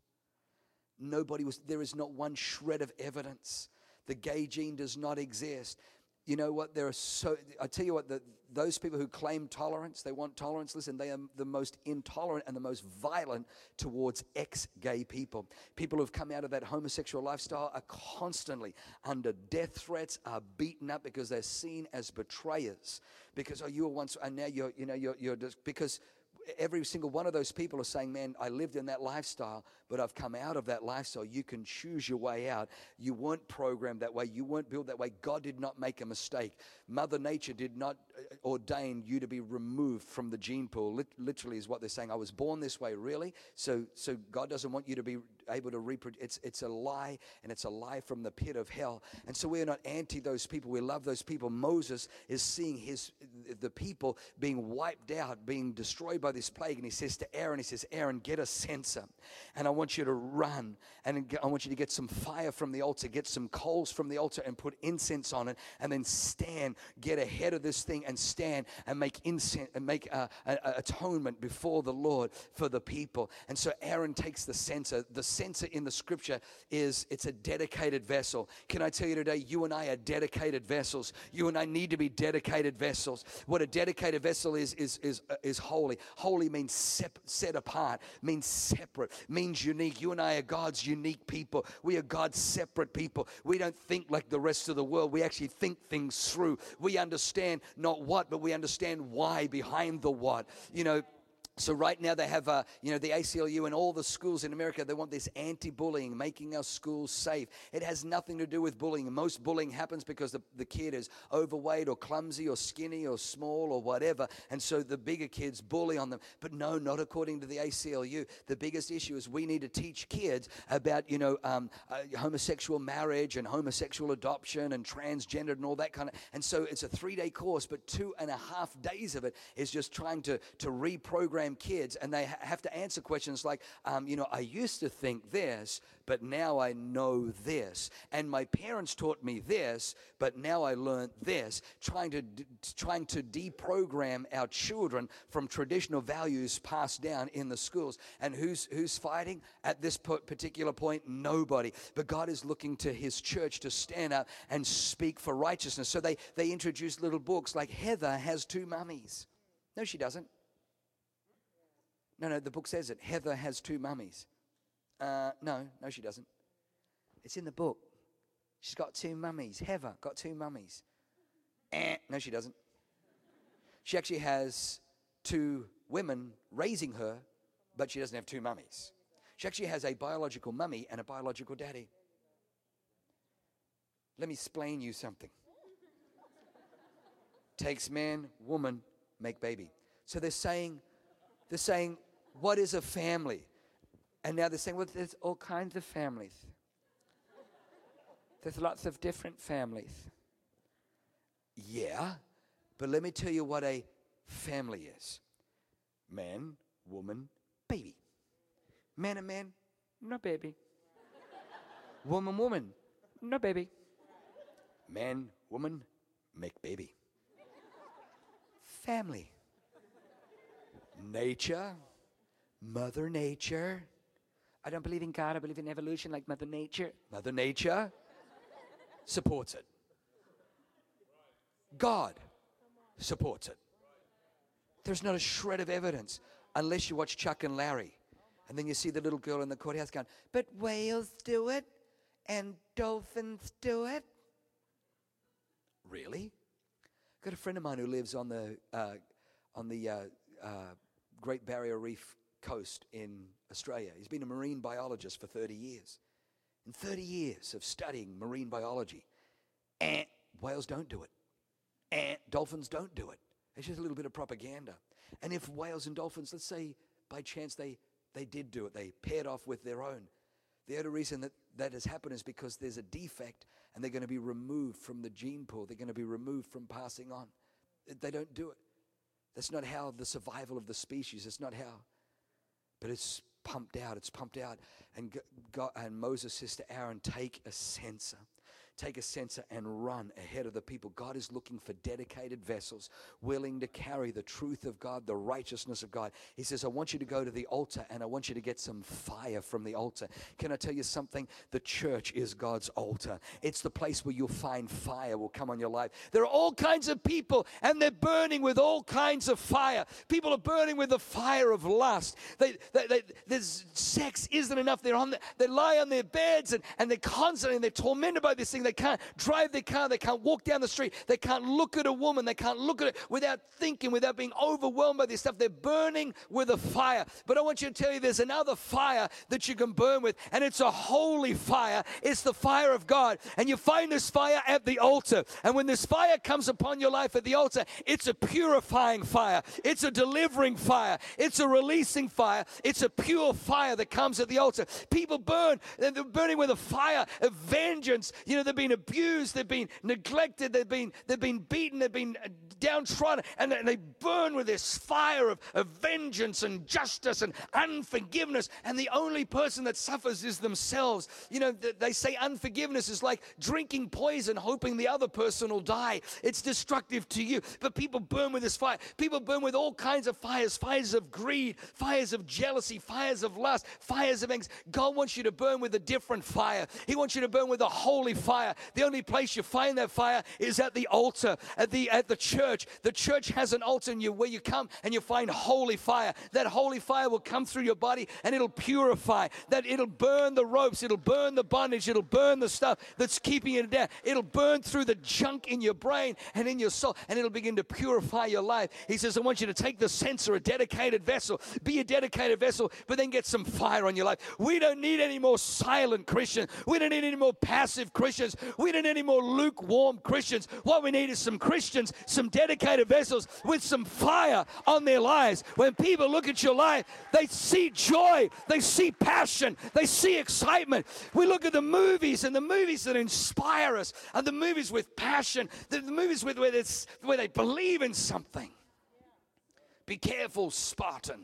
Nobody was. There is not one shred of evidence. The gay gene does not exist. You know what? There are so. I tell you what. The, those people who claim tolerance, they want tolerance. Listen, they are the most intolerant and the most violent towards ex-gay people. People who have come out of that homosexual lifestyle are constantly under death threats, are beaten up because they're seen as betrayers. Because oh, you were once, and now you're, you know, you're, you're just because. Every single one of those people are saying, man, I lived in that lifestyle, but I've come out of that lifestyle. You can choose your way out. You weren't programmed that way. You weren't built that way. God did not make a mistake. Mother Nature did not ordain you to be removed from the gene pool. Literally is what they're saying. I was born this way, really? So so God doesn't want you to be able to reproduce. It's, it's a lie, and it's a lie from the pit of hell. And so we're not anti those people. We love those people. Moses is seeing his the people being wiped out, being destroyed by this plague, and he says to Aaron, he says, Aaron, get a censer, and I want you to run, and I want you to get some fire from the altar, get some coals from the altar, and put incense on it, and then stand, get ahead of this thing, and stand and make incense and make a, a, a atonement before the Lord for the people. And so Aaron takes the censer. The censer in the scripture is it's a dedicated vessel. Can I tell you today, you and I are dedicated vessels. You and I need to be dedicated vessels. What a dedicated vessel is is is is holy. Holy means sep- set apart, means separate, means unique. You and I are God's unique people. We are God's separate people. We don't think like the rest of the world. We actually think things through. We understand not what, but we understand why behind the what. You know, so right now they have, uh, you know, the A C L U and all the schools in America, they want this anti-bullying, making our schools safe. It has nothing to do with bullying. Most bullying happens because the, the kid is overweight or clumsy or skinny or small or whatever, and so the bigger kids bully on them. But no, not according to the A C L U. The biggest issue is we need to teach kids about, you know, um, uh, homosexual marriage and homosexual adoption and transgender and all that kind of, and so it's a three-day course, but two and a half days of it is just trying to, to reprogram kids, and they ha- have to answer questions like, um, you know, I used to think this, but now I know this, and my parents taught me this, but now I learned this. Trying to d- trying to deprogram our children from traditional values passed down in the schools. And who's who's fighting at this po- particular point? Nobody. But God is looking to His church to stand up and speak for righteousness. So they they introduce little books like Heather has two mummies. No, she doesn't. No, no, the book says it. Heather has two mummies. Uh, no, no, she doesn't. It's in the book. She's got two mummies. Heather got two mummies. Eh, no, she doesn't. She actually has two women raising her, but she doesn't have two mummies. She actually has a biological mummy and a biological daddy. Let me explain you something. Takes man, woman, make baby. So they're saying, they're saying, what is a family? And now they're saying, well, there's all kinds of families. There's lots of different families. Yeah, but let me tell you what a family is. Man, woman, baby. Man and man, no baby. Woman, woman, no baby. Man, woman, make baby. Family. Nature, Mother Nature, I don't believe in God. I believe in evolution like Mother Nature. Mother Nature supports it. God supports it. There's not a shred of evidence unless you watch Chuck and Larry. And then you see the little girl in the courthouse going, but whales do it and dolphins do it. Really? I've got a friend of mine who lives on the uh, on the uh, uh, Great Barrier Reef coast in Australia. He's been a marine biologist for thirty years. In thirty years of studying marine biology, and whales don't do it. And dolphins don't do it. It's just a little bit of propaganda. And if whales and dolphins, let's say by chance they, they did do it, they paired off with their own, the only reason that that has happened is because there's a defect and they're going to be removed from the gene pool. They're going to be removed from passing on. They don't do it. That's not how the survival of the species, it's not how. But it's pumped out, it's pumped out. And, God, and Moses says to Aaron, take a censer. Take a censer and run ahead of the people. God is looking for dedicated vessels, willing to carry the truth of God, the righteousness of God. He says, I want you to go to the altar and I want you to get some fire from the altar. Can I tell you something? The church is God's altar. It's the place where you'll find fire will come on your life. There are all kinds of people and they're burning with all kinds of fire. People are burning with the fire of lust. They, they, they, there's sex isn't enough. They're on the, they lie on their beds and, and they're constantly, and they're tormented by this thing. They can't drive their car. They can't walk down the street. They can't look at a woman. They can't look at it without thinking, without being overwhelmed by this stuff. They're burning with a fire. But I want you to tell you there's another fire that you can burn with, and it's a holy fire. It's the fire of God. And you find this fire at the altar. And when this fire comes upon your life at the altar, it's a purifying fire. It's a delivering fire. It's a releasing fire. It's a pure fire that comes at the altar. People burn. They're burning with a fire of vengeance. You know, they're being abused, they've been neglected, they've been they've been beaten, they've been downtrodden, and they burn with this fire of, of vengeance and justice and unforgiveness, and the only person that suffers is themselves. You know, they say unforgiveness is like drinking poison hoping the other person will die. It's destructive to you. But people burn with this fire. People burn with all kinds of fires, fires of greed, fires of jealousy, fires of lust, fires of anxiety. God wants you to burn with a different fire. He wants you to burn with a holy fire. The only place you find that fire is at the altar, at the at the church. The church has an altar in you where you come and you find holy fire. That holy fire will come through your body and it'll purify. That it'll burn the ropes, it'll burn the bondage, it'll burn the stuff that's keeping it down. It'll burn through the junk in your brain and in your soul, and it'll begin to purify your life. He says, I want you to take the censer, a dedicated vessel, be a dedicated vessel, but then get some fire on your life. We don't need any more silent Christians. We don't need any more passive Christians. We don't need any more lukewarm Christians. What we need is some Christians, some dedicated vessels with some fire on their lives. When people look at your life, they see joy, they see passion, they see excitement. We look at the movies, and the movies that inspire us are the movies with passion, the, the movies with, where, it's, where they believe in something. Be careful, Spartan,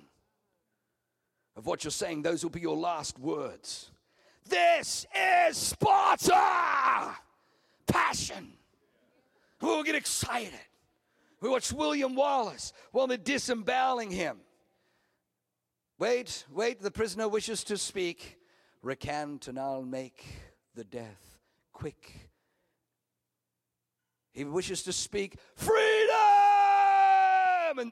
of what you're saying. Those will be your last words. This is Sparta! Passion. We'll get excited. We watch William Wallace while they're disemboweling him. Wait, wait, the prisoner wishes to speak. Recant and I'll make the death quick. He wishes to speak freedom! And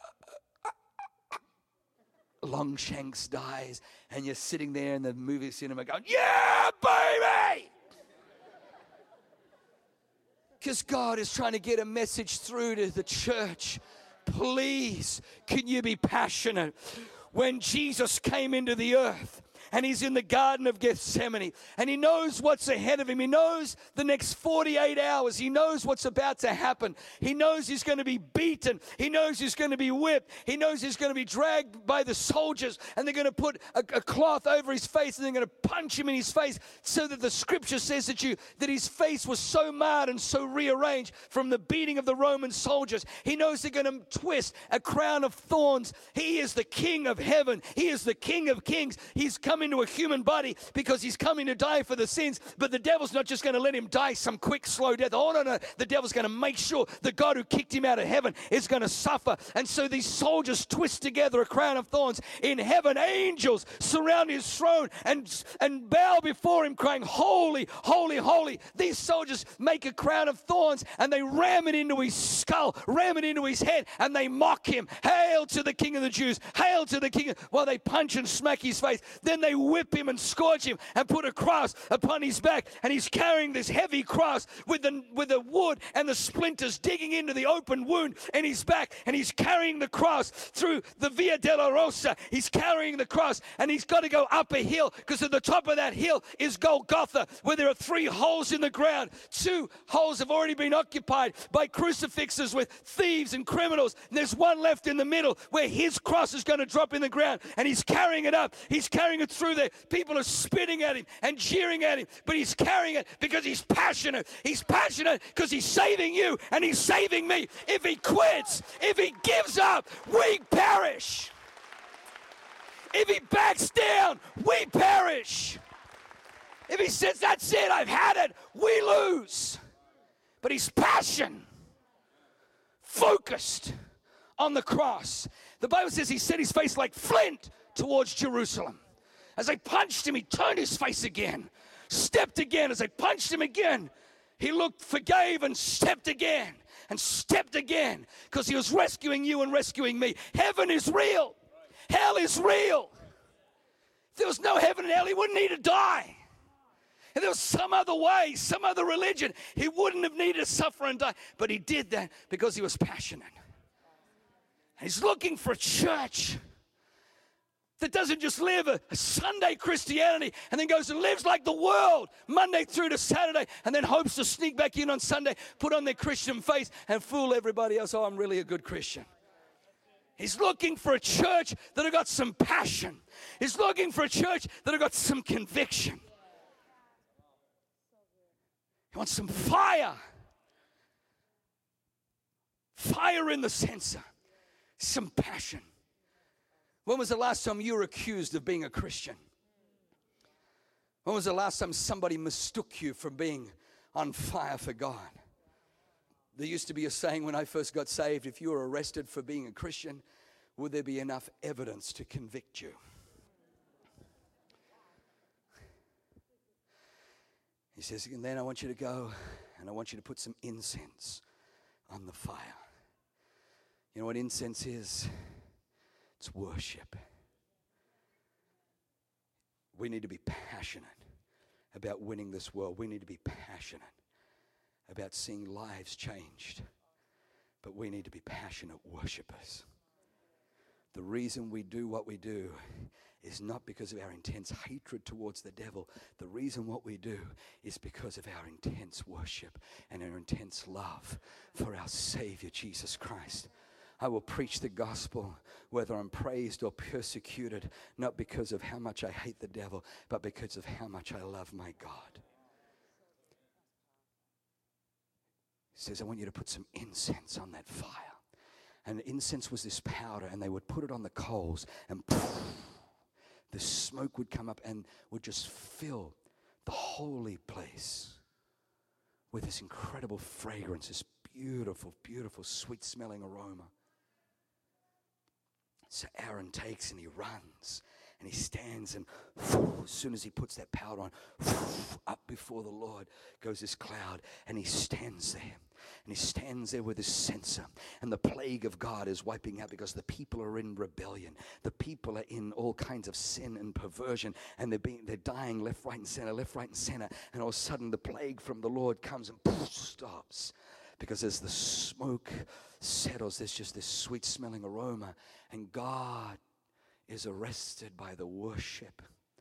Longshanks dies, and you're sitting there in the movie cinema going, yeah, baby! Because God is trying to get a message through to the church. Please, can you be passionate? When Jesus came into the earth, and he's in the Garden of Gethsemane, and he knows what's ahead of him. He knows the next forty-eight hours. He knows what's about to happen. He knows he's going to be beaten. He knows he's going to be whipped. He knows he's going to be dragged by the soldiers, and they're going to put a, a cloth over his face, and they're going to punch him in his face, so that the scripture says that you that his face was so marred and so rearranged from the beating of the Roman soldiers. He knows they're going to twist a crown of thorns. He is the King of heaven. He is the King of kings. He's coming come into a human body because he's coming to die for the sins, but the devil's not just going to let him die some quick, slow death. Oh, no, no. The devil's going to make sure the God who kicked him out of heaven is going to suffer. And so these soldiers twist together a crown of thorns. In heaven, angels surround his throne and, and bow before him, crying, holy, holy, holy. These soldiers make a crown of thorns and they ram it into his skull, ram it into his head, and they mock him. Hail to the King of the Jews. Hail to the King. Of... While they punch and smack his face. Then they whip him and scourge him and put a cross upon his back. And he's carrying this heavy cross with the, with the wood and the splinters digging into the open wound in his back. And he's carrying the cross through the Via della Rosa. He's carrying the cross, and he's got to go up a hill, because at the top of that hill is Golgotha, where there are three holes in the ground. Two holes have already been occupied by crucifixes with thieves and criminals. And there's one left in the middle where his cross is going to drop in the ground, and he's carrying it up. He's carrying it through there. People are spitting at him and jeering at him, but he's carrying it because he's passionate. He's passionate because he's saving you and he's saving me. If he quits, if he gives up, we perish. If he backs down, we perish. If he says, that's it, I've had it, we lose. But his passion, focused on the cross. The Bible says he set his face like flint towards Jerusalem. As I punched him, he turned his face again, stepped again. As I punched him again, he looked, forgave, and stepped again, and stepped again, because he was rescuing you and rescuing me. Heaven is real. Hell is real. If there was no heaven and hell, he wouldn't need to die. If there was some other way, some other religion, he wouldn't have needed to suffer and die. But he did that because he was passionate. And he's looking for a church that doesn't just live a, a Sunday Christianity and then goes and lives like the world Monday through to Saturday, and then hopes to sneak back in on Sunday, put on their Christian face, and fool everybody else. Oh, I'm really a good Christian. He's looking for a church that have got some passion. He's looking for a church that have got some conviction. He wants some fire. Fire in the center. Some passion. When was the last time you were accused of being a Christian? When was the last time somebody mistook you for being on fire for God? There used to be a saying when I first got saved, if you were arrested for being a Christian, would there be enough evidence to convict you? He says, and then I want you to go and I want you to put some incense on the fire. You know what incense is? It's worship. We need to be passionate about winning this world. We need to be passionate about seeing lives changed. But we need to be passionate worshipers. The reason we do what we do is not because of our intense hatred towards the devil. The reason what we do is because of our intense worship and our intense love for our Savior, Jesus Christ. I will preach the gospel whether I'm praised or persecuted, not because of how much I hate the devil, but because of how much I love my God. He says, I want you to put some incense on that fire. And the incense was this powder, and they would put it on the coals, and poof, the smoke would come up and would just fill the holy place with this incredible fragrance, this beautiful, beautiful, sweet-smelling aroma. So Aaron takes and he runs and he stands, and whew, as soon as he puts that powder on, whew, up before the Lord goes this cloud, and he stands there. And he stands there with his censer, and the plague of God is wiping out because the people are in rebellion. The people are in all kinds of sin and perversion, and they're being, they're dying left, right, and center, left, right, and center. And all of a sudden, the plague from the Lord comes and poof, stops. Because as the smoke settles, there's just this sweet-smelling aroma, and God is arrested by the worship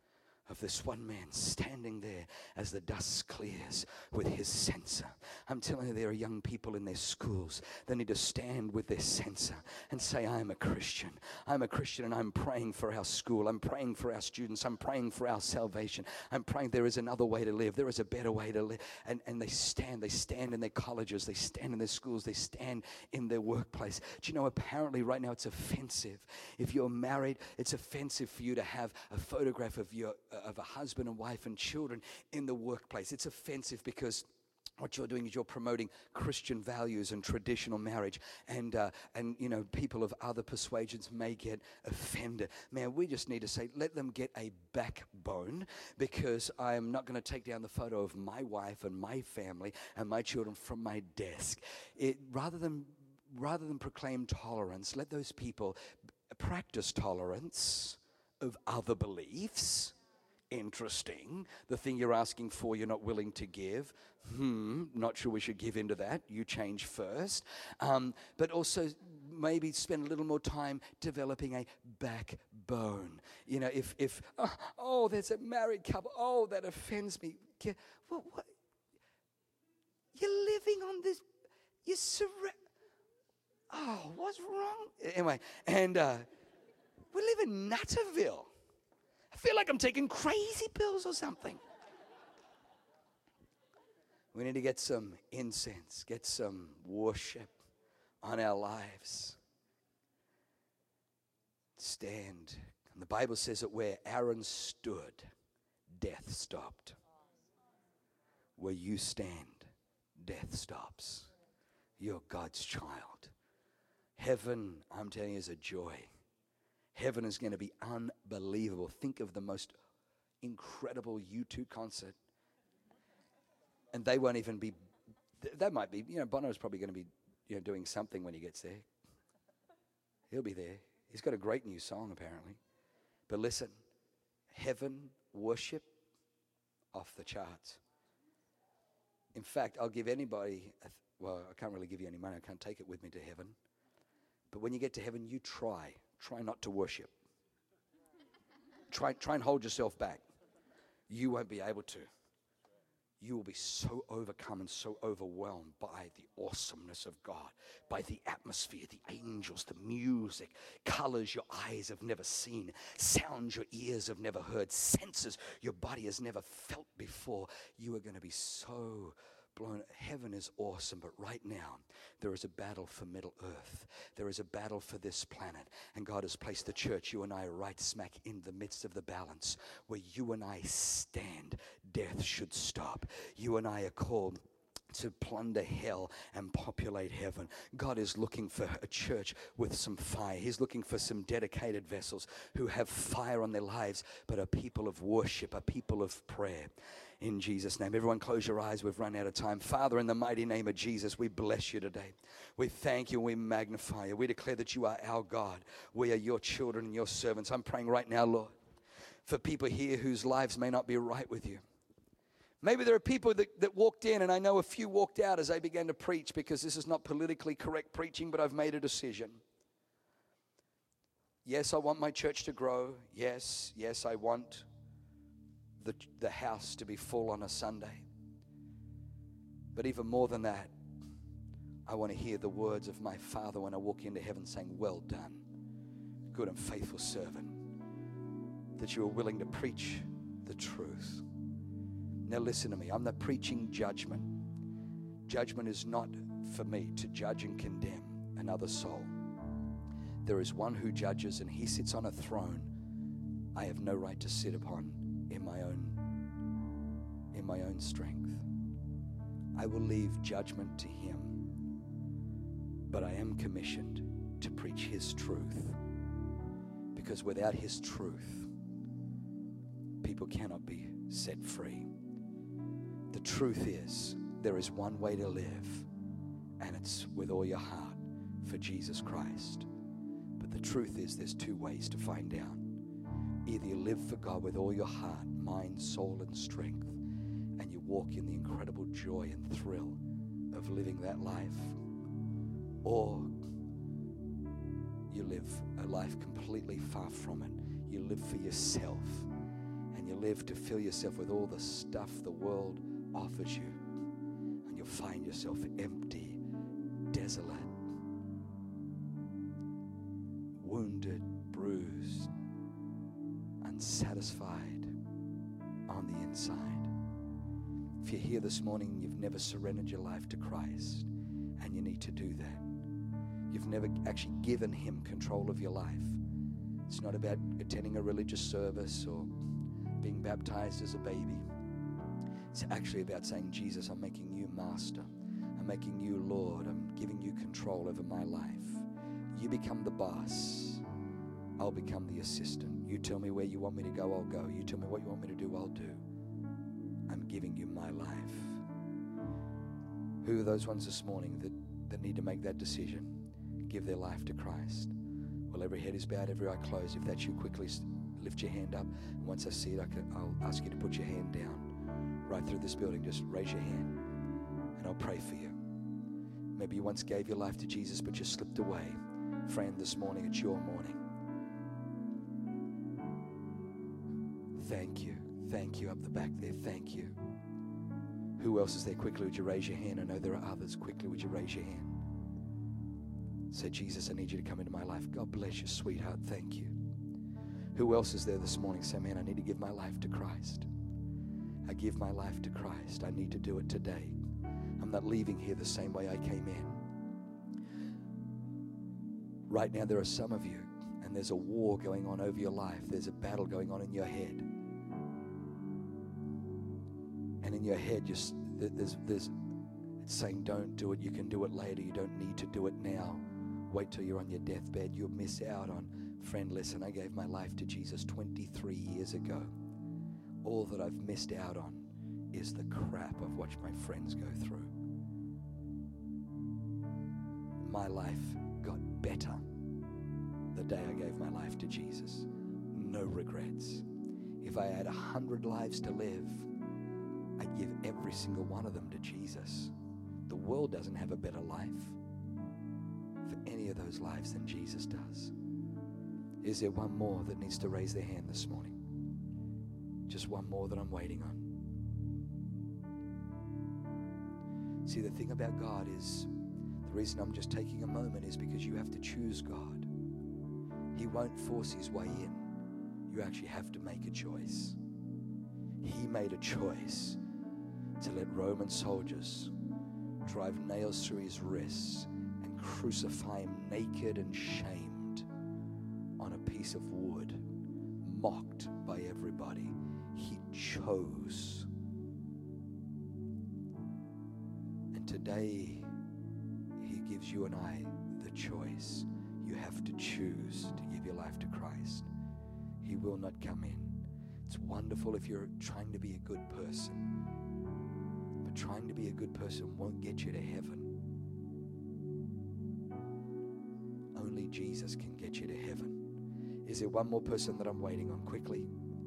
of this one man standing there as the dust clears with his censer. I'm telling you, there are young people in their schools that need to stand with their censer and say, I'm a Christian. I'm a Christian and I'm praying for our school. I'm praying for our students. I'm praying for our salvation. I'm praying there is another way to live. There is a better way to live. And, and they stand. They stand in their colleges. They stand in their schools. They stand in their workplace. Do you know, apparently right now it's offensive. If you're married, it's offensive for you to have a photograph of your of a husband and wife and children in the workplace. It's offensive because what you're doing is you're promoting Christian values and traditional marriage, and uh, and you know, people of other persuasions may get offended. Man, we just need to say, let them get a backbone, because I am not going to take down the photo of my wife and my family and my children from my desk. It rather than rather than proclaim tolerance, let those people practice tolerance of other beliefs. Interesting. The thing you're asking for, you're not willing to give. Hmm, not sure we should give into that. You change first. Um, but also maybe spend a little more time developing a backbone. You know, if, if oh, oh there's a married couple. Oh, that offends me. Well, what? You're living on this. You're surra- Oh, what's wrong? Anyway, and uh, we live in Nutterville. I feel like I'm taking crazy pills or something. We need to get some incense, get some worship on our lives. Stand. And the Bible says that where Aaron stood, death stopped. Where you stand, death stops. You're God's child. Heaven, I'm telling you, is a joy. Heaven is going to be unbelievable. Think of the most incredible U two concert. And they won't even be, that might be, you know, Bono's probably going to be, you know, doing something when he gets there. He'll be there. He's got a great new song, apparently. But listen, heaven worship off the charts. In fact, I'll give anybody, a th- well, I can't really give you any money. I can't take it with me to heaven. But when you get to heaven, you try. Try not to worship. Try, try and hold yourself back. You won't be able to. You will be so overcome and so overwhelmed by the awesomeness of God, by the atmosphere, the angels, the music, colors your eyes have never seen, sounds your ears have never heard, senses your body has never felt before. You are going to be so blown. Heaven is awesome, but right now there is a battle for Middle Earth. There is a battle for this planet, and God has placed the church, you and I, right smack in the midst of the balance. Where you and I stand, death should stop. You and I are called to plunder hell and populate heaven. God is looking for a church with some fire. He's looking for some dedicated vessels who have fire on their lives, but are people of worship, are people of prayer. In Jesus' name. Everyone close your eyes. We've run out of time. Father, in the mighty name of Jesus, we bless you today. We thank you and we magnify you. We declare that you are our God. We are your children and your servants. I'm praying right now, Lord, for people here whose lives may not be right with you. Maybe there are people that, that walked in, and I know a few walked out as I began to preach, because this is not politically correct preaching, but I've made a decision. Yes, I want my church to grow. Yes, yes, I want the, the house to be full on a Sunday. But even more than that, I want to hear the words of my Father when I walk into heaven saying, well done, good and faithful servant, that you are willing to preach the truth. Now listen to me. I'm not preaching judgment. Judgment is not for me to judge and condemn another soul. There is one who judges, and he sits on a throne I have no right to sit upon in my own in my own strength. I will leave judgment to him, but I am commissioned to preach his truth, because without his truth, people cannot be set free. The truth is, there is one way to live, and it's with all your heart for Jesus Christ. But the truth is, there's two ways to find out. Either you live for God with all your heart, mind, soul, and strength, and you walk in the incredible joy and thrill of living that life, or you live a life completely far from it. You live for yourself, and you live to fill yourself with all the stuff the world offers you, and you'll find yourself empty, desolate, wounded, bruised, unsatisfied on the inside. If you're here this morning and you've never surrendered your life to Christ, and you need to do that, you've never actually given Him control of your life. It's not about attending a religious service or being baptized as a baby. It's actually about saying, Jesus, I'm making you master. I'm making you Lord. I'm giving you control over my life. You become the boss. I'll become the assistant. You tell me where you want me to go, I'll go. You tell me what you want me to do, I'll do. I'm giving you my life. Who are those ones this morning that, that need to make that decision? Give their life to Christ. Well, every head is bowed, every eye closed. If that's you, quickly lift your hand up. And once I see it, I can, I'll ask you to put your hand down. Right through this building, just raise your hand and I'll pray for you. Maybe you once gave your life to Jesus, but you slipped away. Friend, this morning, it's your morning. Thank you. Thank you up the back there. Thank you. Who else is there? Quickly, would you raise your hand? I know there are others. Quickly, would you raise your hand? Say, Jesus, I need you to come into my life. God bless you, sweetheart. Thank you. Who else is there this morning? Say, man, I need to give my life to Christ. I give my life to Christ. I need to do it today. I'm not leaving here the same way I came in. Right now, there are some of you, and there's a war going on over your life. There's a battle going on in your head. And in your head, just there's, there's, it's saying, don't do it. You can do it later. You don't need to do it now. Wait till you're on your deathbed. You'll miss out on. Friend, listen, I gave my life to Jesus twenty-three years ago. All that I've missed out on is the crap I've watched my friends go through. My life got better the day I gave my life to Jesus. No regrets. If I had a hundred lives to live, I'd give every single one of them to Jesus. The world doesn't have a better life for any of those lives than Jesus does. Is there one more that needs to raise their hand this morning? Just one more that I'm waiting on. See, the thing about God is, the reason I'm just taking a moment is because you have to choose God. He won't force his way in. You actually have to make a choice. He made a choice to let Roman soldiers drive nails through his wrists and crucify him naked and shamed on a piece of wood, mocked by everybody. He chose. And today, he gives you and I the choice. You have to choose to give your life to Christ. He will not come in. It's wonderful if you're trying to be a good person, but trying to be a good person won't get you to heaven. Only Jesus can get you to heaven. Is there one more person that I'm waiting on? Quickly.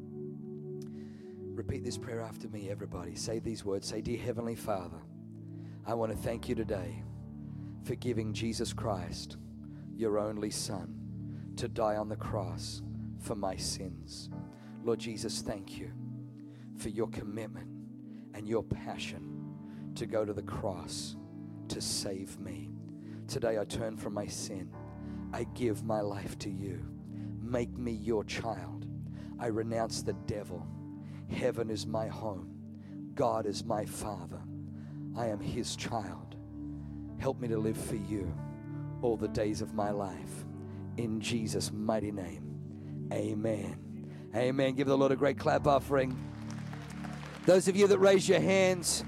Repeat this prayer after me, everybody. Say these words. Say, dear Heavenly Father, I want to thank you today for giving Jesus Christ, your only Son, to die on the cross for my sins. Lord Jesus, thank you for your commitment and your passion to go to the cross to save me. Today I turn from my sin. I give my life to you. Make me your child. I renounce the devil. Heaven is my home. God is my Father. I am his child. Help me to live for you all the days of my life. In Jesus' mighty name, amen. Amen. Give the Lord a great clap offering. Those of you that raise your hands,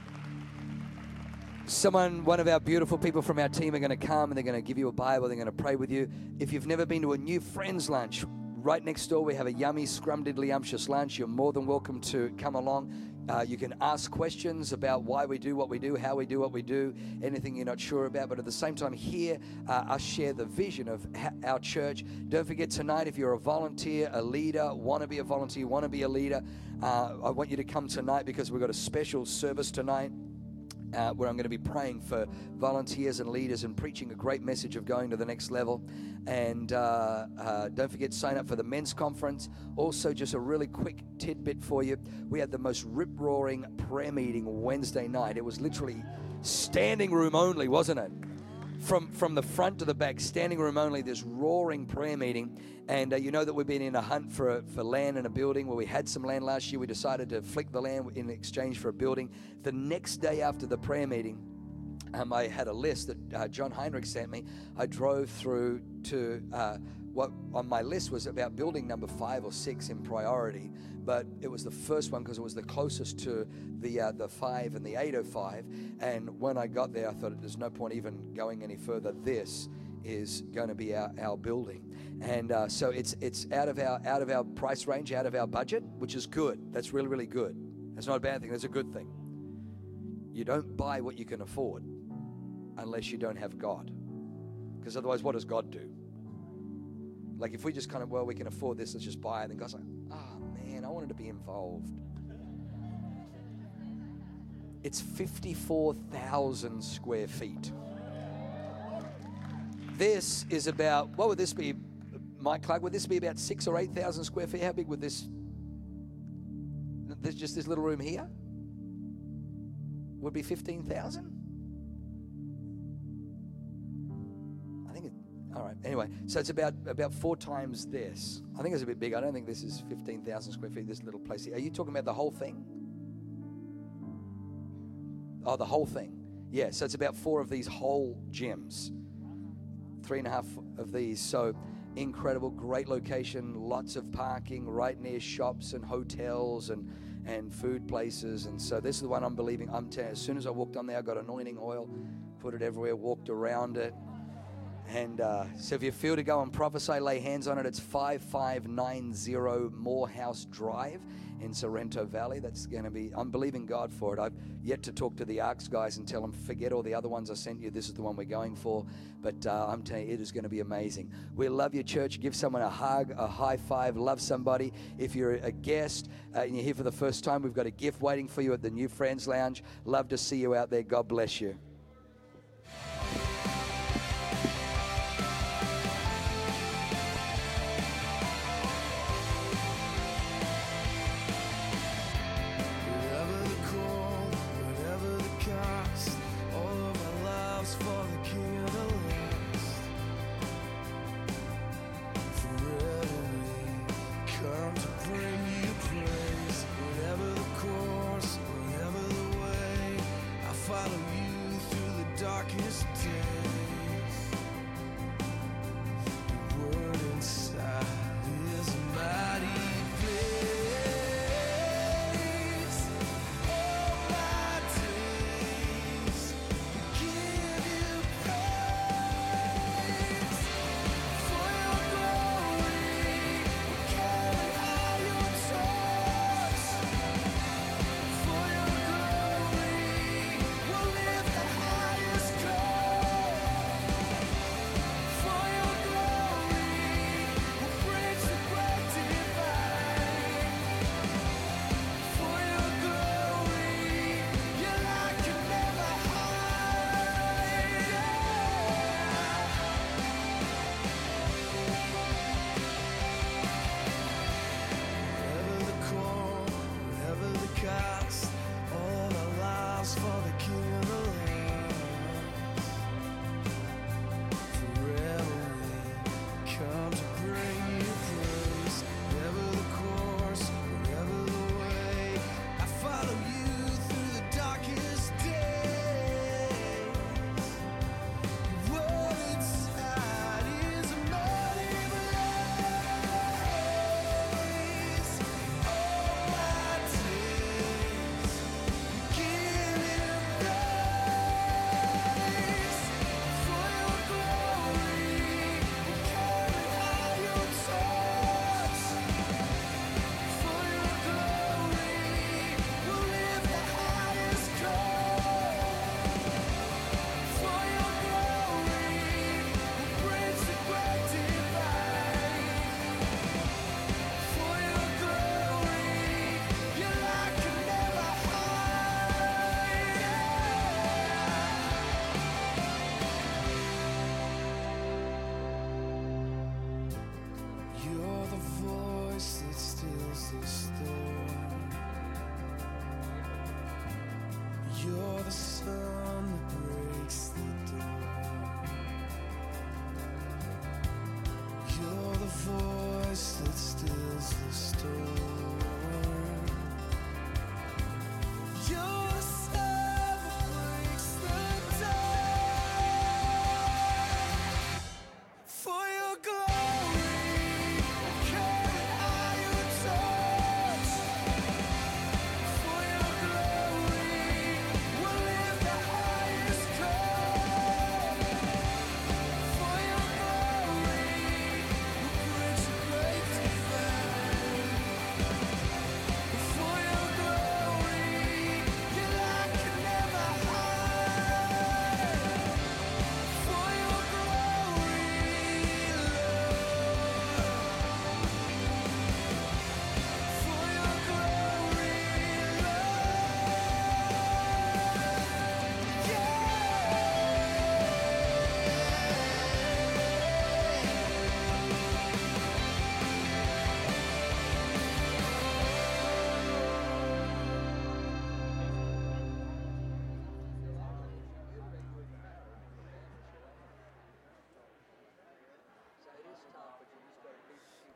someone, one of our beautiful people from our team are going to come and they're going to give you a Bible. They're going to pray with you. If you've never been to a new friends lunch, right next door we have a yummy, scrumdiddly-umptious lunch. You're more than welcome to come along. Uh, you can ask questions about why we do what we do, how we do what we do, anything you're not sure about. But at the same time, hear uh, us share the vision of ha- our church. Don't forget tonight, if you're a volunteer, a leader, want to be a volunteer, want to be a leader, uh, I want you to come tonight because we've got a special service tonight. Uh, where I'm going to be praying for volunteers and leaders and preaching a great message of going to the next level. And uh, uh, don't forget to sign up for the men's conference. Also, just a really quick tidbit for you. We had the most rip-roaring prayer meeting Wednesday night. It was literally standing room only, wasn't it? From from the front to the back, standing room only, this roaring prayer meeting. And uh, you know that we've been in a hunt for, for land and a building. Where we had some land last year. We decided to flick the land in exchange for a building. The next day after the prayer meeting, um, I had a list that uh, John Heinrich sent me. I drove through to uh, what on my list was about building number five or six in priority. But it was the first one because it was the closest to the uh, the five and the eight oh five. And when I got there, I thought there's no point even going any further. This is going to be our, our building. And uh, so it's it's out of our out of our price range, out of our budget, which is good. That's really, really good. That's not a bad thing. That's a good thing. You don't buy what you can afford unless you don't have God. Because otherwise, what does God do? Like if we just kind of, well, we can afford this, let's just buy it. Then God's like, oh man, I wanted to be involved. It's fifty-four thousand square feet. This is about, what would this be, Mike Clark? Would this be about six or eight thousand square feet? How big would this, this just this little room here? Would be fifteen thousand? I think it, all right. Anyway, so it's about, about four times this. I think it's a bit big. I don't think this is fifteen thousand square feet, this little place here. Are you talking about the whole thing? Oh, the whole thing. Yeah, so it's about four of these whole gyms. Three and a half of these. So incredible, great location, lots of parking right near shops and hotels and, and food places. And so this is the one I'm believing. I'm telling you, as soon as I walked on there, I got anointing oil, put it everywhere, walked around it. And uh, so if you feel to go and prophesy, lay hands on it. It's five five nine zero Morehouse Drive in Sorrento Valley. That's going to be, I'm believing God for it. I've yet to talk to the Arcs guys and tell them, forget all the other ones I sent you. This is the one we're going for. But uh, I'm telling you, it is going to be amazing. We love you, church. Give someone a hug, a high five. Love somebody. If you're a guest uh, and you're here for the first time, we've got a gift waiting for you at the New Friends Lounge. Love to see you out there. God bless you.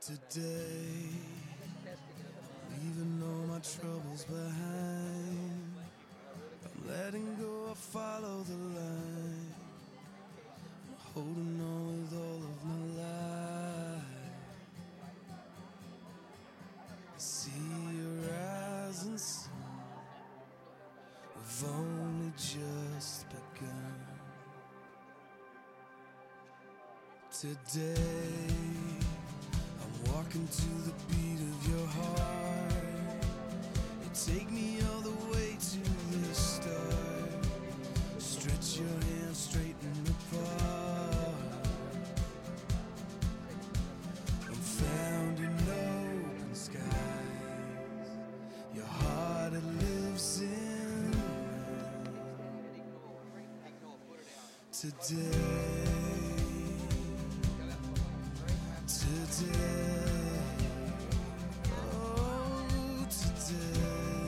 Today, leaving all my troubles behind, I'm letting go, I follow the line, I'm holding on with all of my life. I see your eyes and sun, we've only just begun. Today, walking to the beat of your heart, you take me all the way to the start, stretch your hands straighten apart. I'm found in open skies, your heart it lives in today. Today, oh today,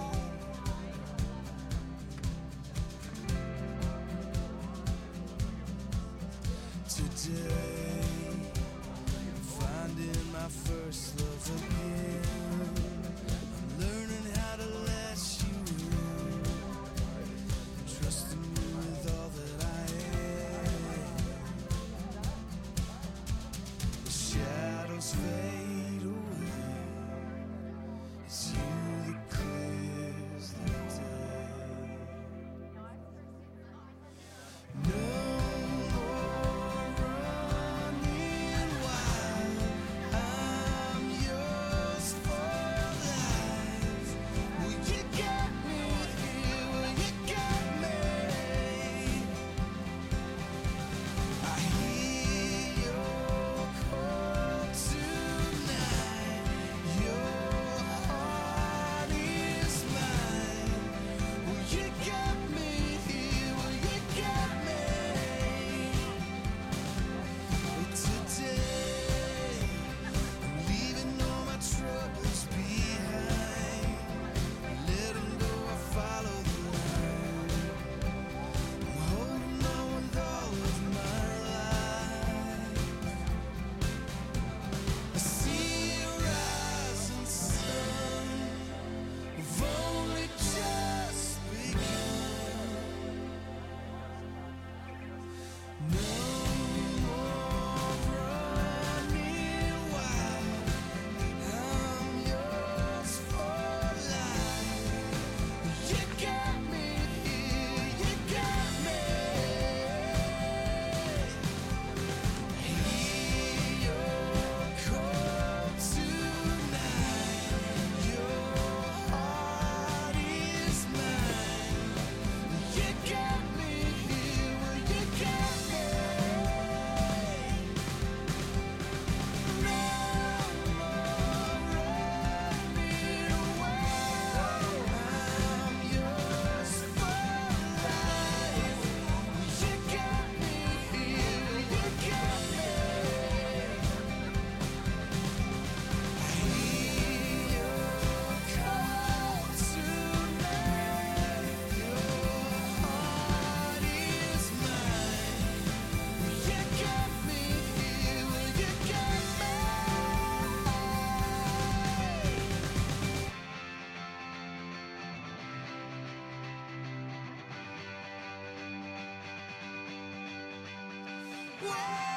today, finding my first love again, I'm learning how to let you in, trusting you with all that I am. Shadows fade away, it's you that clears the day. No more running wild, I'm yours for life. Will you get me here? Will you get me? I hear your call tonight. Your heart is mine. Will you get me here? Will you get me? Today, I'm leaving all my troubles behind. Let 'em go, I follow the line. I'm holding on with all of my life. I see a rising sun, we've only just begun. No more running wild, I'm yours for life. You got me here, you got me. Hear your call tonight. Your heart is mine. You got me here, well, you got me. No more running away. I'm yours for life. You got me here, you got me. I hear your call tonight. Your heart is mine. You got me here, well, you got me. Whoa.